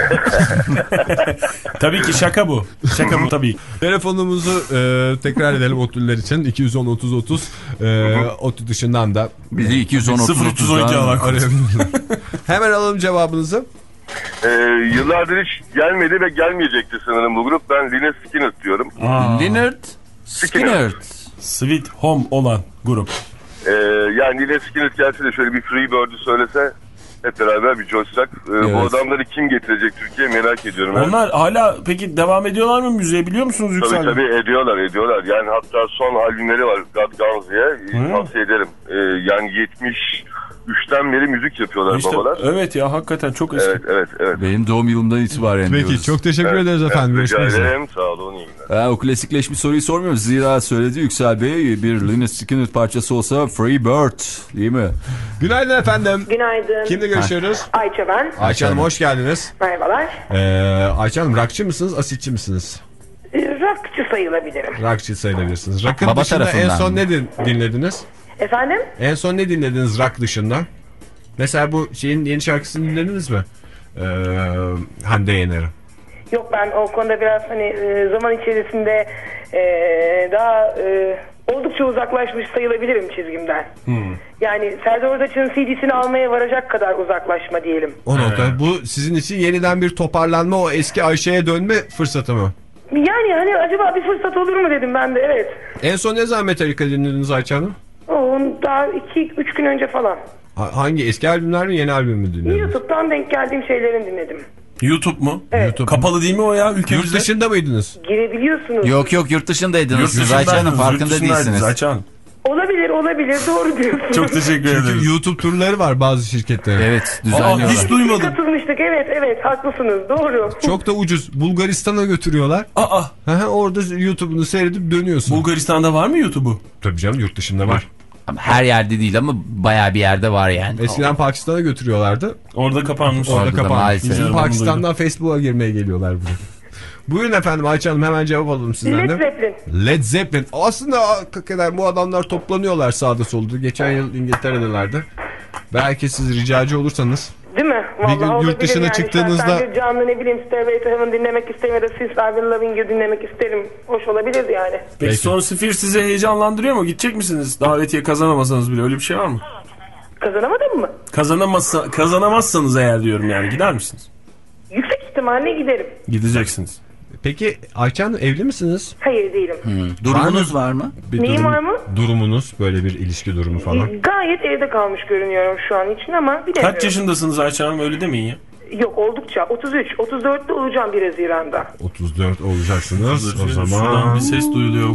Tabii ki şaka bu. Şaka bu tabii. Telefonumuzu e, tekrar edelim ODTÜ'lüler için. iki yüz on otuz otuz. E, ODTÜ dışından da Bizi iki yüz on sıfır otuz on iki alarak. arayabilirler. Hemen alalım cevabınızı. e, yıllardır hiç gelmedi ve gelmeyecekti sanırım bu grup. Ben Lynyrd Skynyrd diyorum. Lynyrd Skynyrd. Sweet Home olan grup. E, yani Lynyrd Skynyrd gelse de şöyle bir Freebird'ü söylese hep beraber bir coşsak. Ee, Evet. Bu adamları kim getirecek Türkiye'ye merak ediyorum. Onlar hala peki devam ediyorlar mı müziğe, biliyor musunuz Yüksel Tabii Bey? tabii ediyorlar ediyorlar. Yani hatta son albümleri var God Guns diye. Hı. Tavsiye ederim. Ee, yani yetmiş üçten beri müzik yapıyorlar İşte, babalar. evet ya, hakikaten çok eski. Evet evet evet. Benim doğum yılımdan itibaren Peki diyoruz. çok teşekkür Evet, ederiz efendim. evet, rica Görüşmek üzere. ederim. Sağ olun, iyi günler. Ha, o klasikleşmiş soruyu sormuyoruz. Zira söyledi Yüksel Bey, bir Lynyrd Skynyrd parçası olsa Free Bird değil mi? Günaydın efendim. Günaydın. Kimle görüşüyoruz? Ayça ben. Ayça Hanım hoş geldiniz. Merhabalar. Ee, Ayça Hanım rockçı mısınız, asitçi misiniz? Rockçı sayılabilirim. Rockçı sayılabilirsiniz. Rock'ın Baba dışında en tarafından son mı? ne din- dinlediniz? Efendim? En son ne dinlediniz rock dışında? Mesela bu şeyin yeni şarkısını dinlediniz mi? Ee, Hande Yener'i. Yok, ben o konuda biraz hani e, zaman içerisinde e, daha e, oldukça uzaklaşmış sayılabilirim çizgimden. Hmm. Yani Serdar Ortaç'ın C D'sini almaya varacak kadar uzaklaşma diyelim. O nokta. Bu sizin için yeniden bir toparlanma, o eski Ayşe'ye dönme fırsatı mı? Yani hani acaba bir fırsat olur mu dedim ben de, evet. En son ne zaman Metallica dinlediniz Ayça Hanım? O, daha iki üç gün önce falan. Ha- hangi eski albümler mi, yeni albüm mü dinlediniz? YouTube'dan denk geldiğim şeylerini dinledim. YouTube mu? Evet. YouTube. Kapalı değil mi o ya ülkemizde? Yurt dışında mıydınız? Girebiliyorsunuz. Yok yok, yurt dışındaydınız Yurt siz Ayça Hanım, dışındaydınız, farkında yurt dışındaydınız değilsiniz. Ayça Hanım. Olabilir olabilir, doğru diyorsunuz. Çok teşekkür Çünkü ederiz. YouTube turları var bazı şirketlerin. Evet, Aa, düzenliyorlar. hiç duymadım. Katılmıştık, evet evet, haklısınız, doğru. Çok da ucuz. Bulgaristan'a götürüyorlar. Aa, Hı hı, orada YouTube'unu seyredip dönüyorsun. Bulgaristan'da var mı YouTube'u? Tabii canım, yurt dışında var. Ama her yerde değil ama bayağı bir yerde var yani. Eskiden Pakistan'a götürüyorlardı. Orada kapanmış. Orada Orada da kapanmış. maalesef. Bizim Bilmiyorum, Pakistan'dan Facebook'a girmeye geliyorlar buraya. Buyurun efendim Ayça Hanım, hemen cevap alalım sizden de. Led Zeppelin. Led Zeppelin. Aslında hakikaten bu adamlar toplanıyorlar sağda solda. Geçen yıl İngiltere'delerdi. Belki siz ricacı olursanız. Değil mi? Bir gün Vallahi yurt dışına olabilir çıktığınızda- Şahsen bir canlı ne bileyim Stairway to Heaven dinlemek isterim ya da Since I've Been Loving You dinlemek isterim. Hoş olabilirdi yani. Peki, Peki. Son Sphere size heyecanlandırıyor mu? Gidecek misiniz? Davetiye kazanamasanız bile, öyle bir şey var mı? Kazanamadın mı? Kazanamazsa, kazanamazsanız eğer diyorum yani, gider misiniz? Yüksek ihtimalle giderim. Gideceksiniz. Peki Ayça Hanım, evli misiniz? Hayır değilim. Durumunuz var mı? Bir Neyim durum- var mı? Durumunuz, böyle bir ilişki durumu falan. Gayet evde kalmış görünüyorum şu an için ama bilemiyorum. Kaç yaşındasınız Ayça Hanım, öyle demeyin ya. Yok, oldukça. otuz üç. otuz dörtte olacağım bir Haziran'da. otuz dört olacaksınız. O Şuradan zaman bir ses duyuluyor.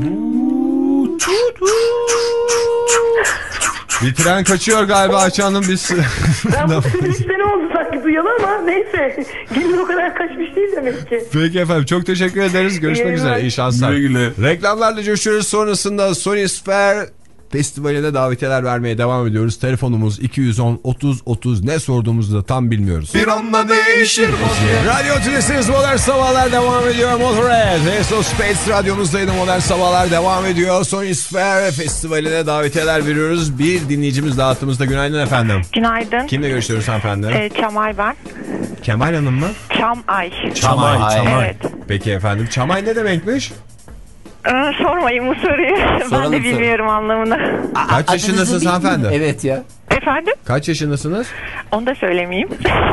bir tren kaçıyor galiba Ayça Hanım, biz. Ben bu sene üç sene oldu sanki duyalı ama neyse. Günün o kadar kaçmış değil demek ki. Peki efendim, çok teşekkür ederiz. Görüşmek İyi üzere. günler. İyi şanslar. Güle güle. Reklamlarla coşuyoruz. Sonrasında Sony Sphere Festivali'ne davetiyeler vermeye devam ediyoruz. Telefonumuz iki yüz on otuz otuz. Ne sorduğumuzu da tam bilmiyoruz. Bir anda değişir vaziyet. Radyo Tülesi'niz, Modern Sabahlar devam ediyor. Motorhead, Ace of Spades radyomuzdaydı. Modern Sabahlar devam ediyor. Sony Sphere Festivali'ne davetiyeler veriyoruz. Bir dinleyicimiz daha hattımızda. Günaydın efendim. Günaydın. Kimle görüşüyoruz hanımefendi? Ee, Çamay ben. Kemal Hanım mı? Çamay. Çamay. Çamay. Evet. Peki efendim. Çamay ne demekmiş? Ee, sormayın bu soruyu. Soralım, ben de bilmiyorum anlamını. Kaç yaşındasınız hanımefendi? Evet ya. Efendim? Kaç yaşındasınız? Onu da söylemeyeyim.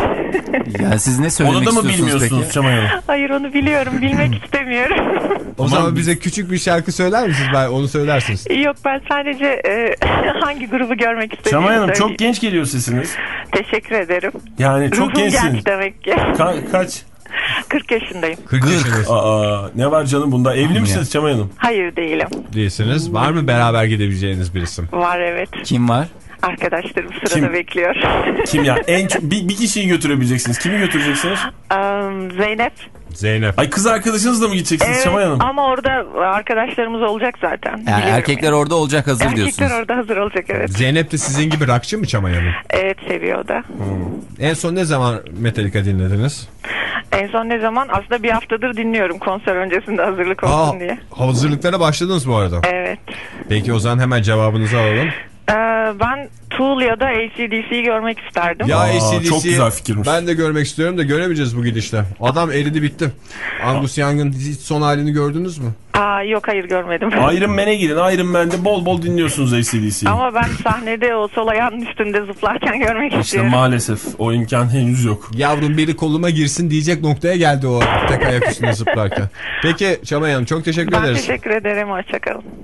Yani siz ne söylemek Onu da mı istiyorsunuz bilmiyorsunuz peki? Çamay Hanım? Hayır, onu biliyorum. Bilmek istemiyorum. O zaman bize küçük bir şarkı söyler misiniz? Ben onu söylersiniz. Yok, ben sadece e, hangi grubu görmek istediğimi Çamay Hanım, söyleyeyim. çok genç geliyor sesiniz. Teşekkür ederim. Yani çok Ruhum gençsiniz. genç demek ki. Ka- kaç? kırk yaşındayım. kırk yaşındasınız. Aa, ne var canım bunda? Evli misiniz Çamay Hanım? Hayır değilim. Değilsiniz. Var mı beraber gidebileceğiniz birisi? Var, evet. Kim var? Arkadaşlarım sırada Kim? bekliyor. Kim ya? En çok- bir, bir kişiyi götürebileceksiniz. Kimi götüreceksiniz? Um, Zeynep. Zeynep. Ay, kız arkadaşınızla mı gideceksiniz Evet, Çamay Hanım? ama orada arkadaşlarımız olacak zaten. Yani Biliyorum. erkekler orada olacak, hazır Erkekler diyorsunuz. orada hazır olacak, evet. Zeynep de sizin gibi rockçı mı Çamay Hanım? Evet, seviyor o da. En son ne zaman Metallica dinlediniz? En son ne zaman? Aslında bir haftadır dinliyorum, konser öncesinde hazırlık olsun Aa, diye. hazırlıklara başladınız bu arada. Evet. Peki o zaman hemen cevabınızı alalım. Ee, ben Tool ya da A C D C'yi görmek isterdim. Ya Aa, A C D C'yi çok güzel fikirmiş. ben de görmek istiyorum da göremeyeceğiz bu gidişle. Adam eridi bitti. Angus Young'ın hiç son halini gördünüz mü? Aa, yok, hayır görmedim. Iron Man'e gidin. Iron Man'de bol bol dinliyorsunuz A C D C'yi. Ama ben sahnede o sol ayağının üstünde zıplarken görmek İşte istiyorum. maalesef o imkan henüz yok. Yavrum biri koluma girsin diyecek noktaya geldi o tek ayak üstünde zıplarken. Peki Çamay Hanım, çok teşekkür Ben ederiz. teşekkür ederim. Hoşçakalın.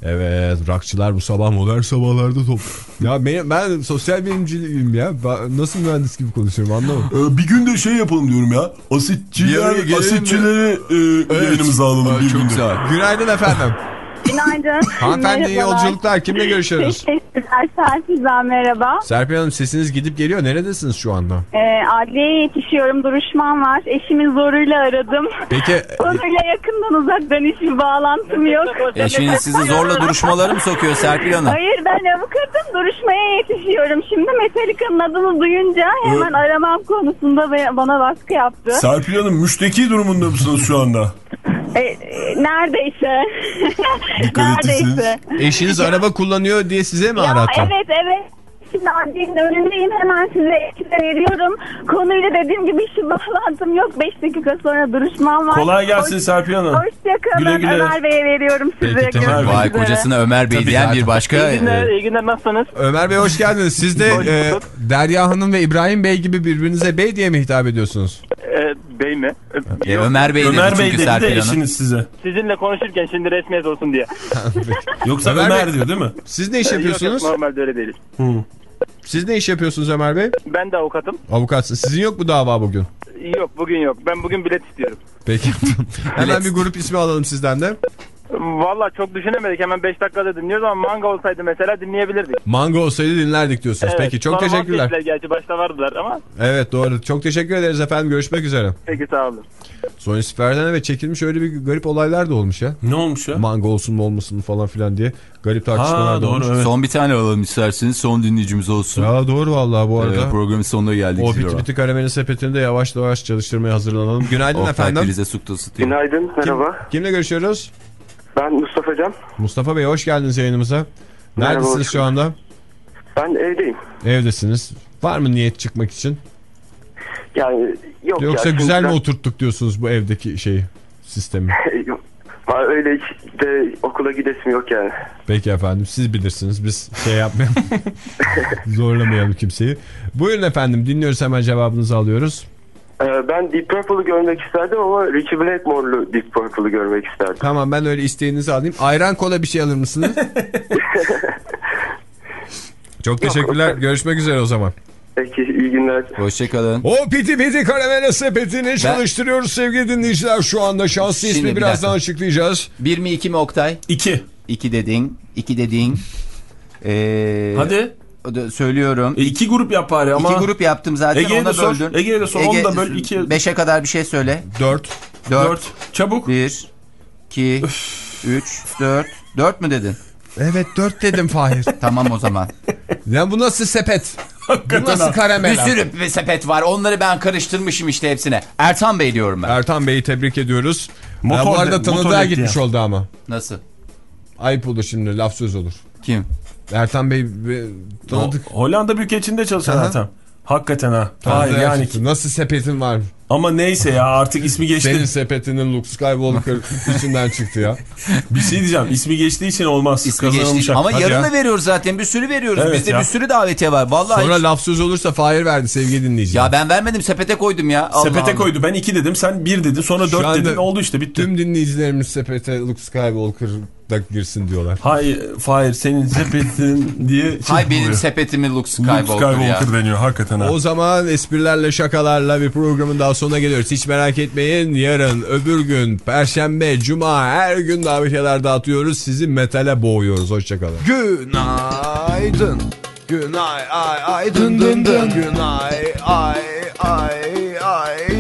Evet, rockçılar bu sabah modern sabahlarda top. Ya ben, ben sosyal bilimciyim ya. Ben nasıl mühendis gibi konuşuyorum anlamadım. Ee, bir gün de şey yapalım diyorum ya. Asitçiler, asitçileri e, evet. yayınımıza alalım bir günde. Günaydın efendim. Günaydın. Hanımefendi iyi yolculuklar. Kimle görüşüyoruz? Teşekkürler. Serpil, merhaba. Serpil Hanım, sesiniz gidip geliyor. Neredesiniz şu anda? Ee, adliyeye yetişiyorum. Duruşmam var. Eşimin zoruyla aradım. Peki. Onunla yakından uzaktan hiçbir bağlantım yok. Eşiniz sizi zorla duruşmaları mı sokuyor Serpil Hanım? Hayır, ben avukatım. Duruşmaya yetişiyorum. Şimdi Metallica'nın adını duyunca hemen evet. aramam konusunda bana baskı yaptı. Serpil Hanım, müşteki durumunda mısınız şu anda? E, e, neredeyse. neredeyse. Eşiniz araba kullanıyor diye size mi ya, arattı? Evet evet. Şimdi adliyenin önündeyim, hemen size eşime veriyorum. Konuyla dediğim gibi hiç bağlantım yok. beş dakika sonra duruşmam var. Kolay gelsin Hoş, Serpil Hanım. Hoşçakalın. Güle güle. Ömer Bey'e veriyorum size. Peki, tamam. Vay, kocasına Ömer Bey diyen bir başka. İyi günler, iyi günler, nasılsınız? Ömer Bey hoş geldiniz. Siz de e, Derya Hanım ve İbrahim Bey gibi birbirinize bey diye mi hitap ediyorsunuz? E, bey mi? E, Ömer Bey Ömer dedi Bey çünkü dedi Serpil de Hanım. eşiniz size. Sizinle konuşurken şimdi resmiyet olsun diye. Yoksa Ömer, Ömer diyor değil mi? Siz ne iş yapıyorsunuz? Yok, normalde öyle değiliz. Hmm. Siz ne iş yapıyorsunuz Ömer Bey? Ben de avukatım. Avukatsınız. Sizin yok mu dava bugün? Yok, bugün yok. Ben bugün bilet istiyorum. Peki. Hemen bir grup ismi alalım sizden de. Valla çok düşünemedik. Hemen beş dakikada dinliyoruz ama Mango olsaydı mesela dinleyebilirdik. Mango olsaydı dinlerdik diyorsunuz. Evet, peki çok teşekkürler. Gerçi başta vardılar ama. Evet doğru. Çok teşekkür ederiz efendim. Görüşmek üzere. Peki sağ olun. Son istifaden evet çekilmiş öyle bir garip olaylar da olmuş ya. Ne olmuş ya? Mango olsun mu olmasın mı falan filan diye garip tartışmalar da olmuş. Evet. Son bir tane alalım isterseniz, son dinleyicimiz olsun. Ya doğru vallahi bu arada. Ee, programın sonuna geldik. O biti biti karamelin sepetini de yavaş yavaş çalıştırmaya hazırlanalım. Günaydın oh, efendim. Günaydın, merhaba. Kim, kimle görüşüyoruz? Ben Mustafa Can. Mustafa Bey hoş geldiniz yayınımıza. Neredesiniz merhaba, şu anda? Ben evdeyim. Evdesiniz. Var mı niyet çıkmak için? Yani yok. Yoksa ya, güzel mi ben... oturttuk diyorsunuz bu evdeki şeyi, sistemi? Öyle hiç de okula gidesim yok yani. Peki efendim, siz bilirsiniz, biz şey yapmayalım. Zorlamayalım kimseyi. Buyurun efendim, dinliyoruz, hemen cevabınızı alıyoruz. Ben Deep Purple'ı görmek isterdim ama Richie Blackmore'lu Deep Purple'ı görmek isterdim. Tamam, ben öyle isteğinizi alayım. Ayran kola bir şey alır mısınız? Çok teşekkürler. Yok, görüşmek üzere o zaman. Peki, iyi günler. Hoşçakalın. O piti piti karamele sepetini ben... çalıştırıyoruz sevgili dinleyiciler şu anda. Şanslı ismi bir birazdan açıklayacağız. Bir mi iki mi Oktay? İki. İki dedin. İki dedin. Ee... Hadi. Söylüyorum. E iki grup yap bari ama. İki grup yaptım zaten. Ege'ye ona de sor. böldün. Ege'ye de sor. Ege, onu da böl. İki. Beşe kadar bir şey söyle. Dört. Dört. Dört. Çabuk. Bir. İki. Üç. Dört. Dört mü dedin? Evet dört dedim Fahir. Tamam o zaman. Ya bu nasıl sepet? Bu nasıl karamel? Bir sürü bir sepet var. Onları ben karıştırmışım işte hepsine. Ertan Bey diyorum ben. Ertan Bey'i tebrik ediyoruz. Motor bu arada tanıdığa gitmiş ya. Oldu ama. Nasıl? Ayıp olur şimdi, laf söz olur. Kim? Ertan Bey tanıdık. O, Hollanda Büyükelçiliğinde çalışan Ertan. Hakikaten ha. Hayır yani. Nasıl sepetin var? Ama neyse ya, artık ismi geçti. Senin sepetinin Luke Skywalker içinden çıktı ya. Bir şey diyeceğim. İsmi geçtiği için olmaz. İsmi geçti. Ama hadi yarın da veriyoruz zaten. Bir sürü veriyoruz. Evet bizde ya. Bir sürü davetiye var. Vallahi sonra hiç... laf söz olursa Fahir verdi sevgili dinleyici. Ya ben vermedim. Sepete koydum ya. Allah sepete Allah. koydu. Ben iki dedim. Sen bir dedin. Sonra şu dört dedin. Oldu işte, bitti. Tüm dinleyicilerimiz sepete Luke Skywalker da girsin diyorlar. Hayır Fahir, senin sepetin diye şey Hayır benim oluyor. Sepetimi Luke Skywalker, Luke Skywalker ya. deniyor hakikaten ha. O zaman esprilerle şakalarla bir programın daha sonuna geliyoruz. Hiç merak etmeyin, yarın öbür gün Perşembe, Cuma her gün davetiyeler dağıtıyoruz. Sizi metale boğuyoruz. Hoşçakalın. Günaydın. Günay ay ay dın dın dın. Günay ay ay ay.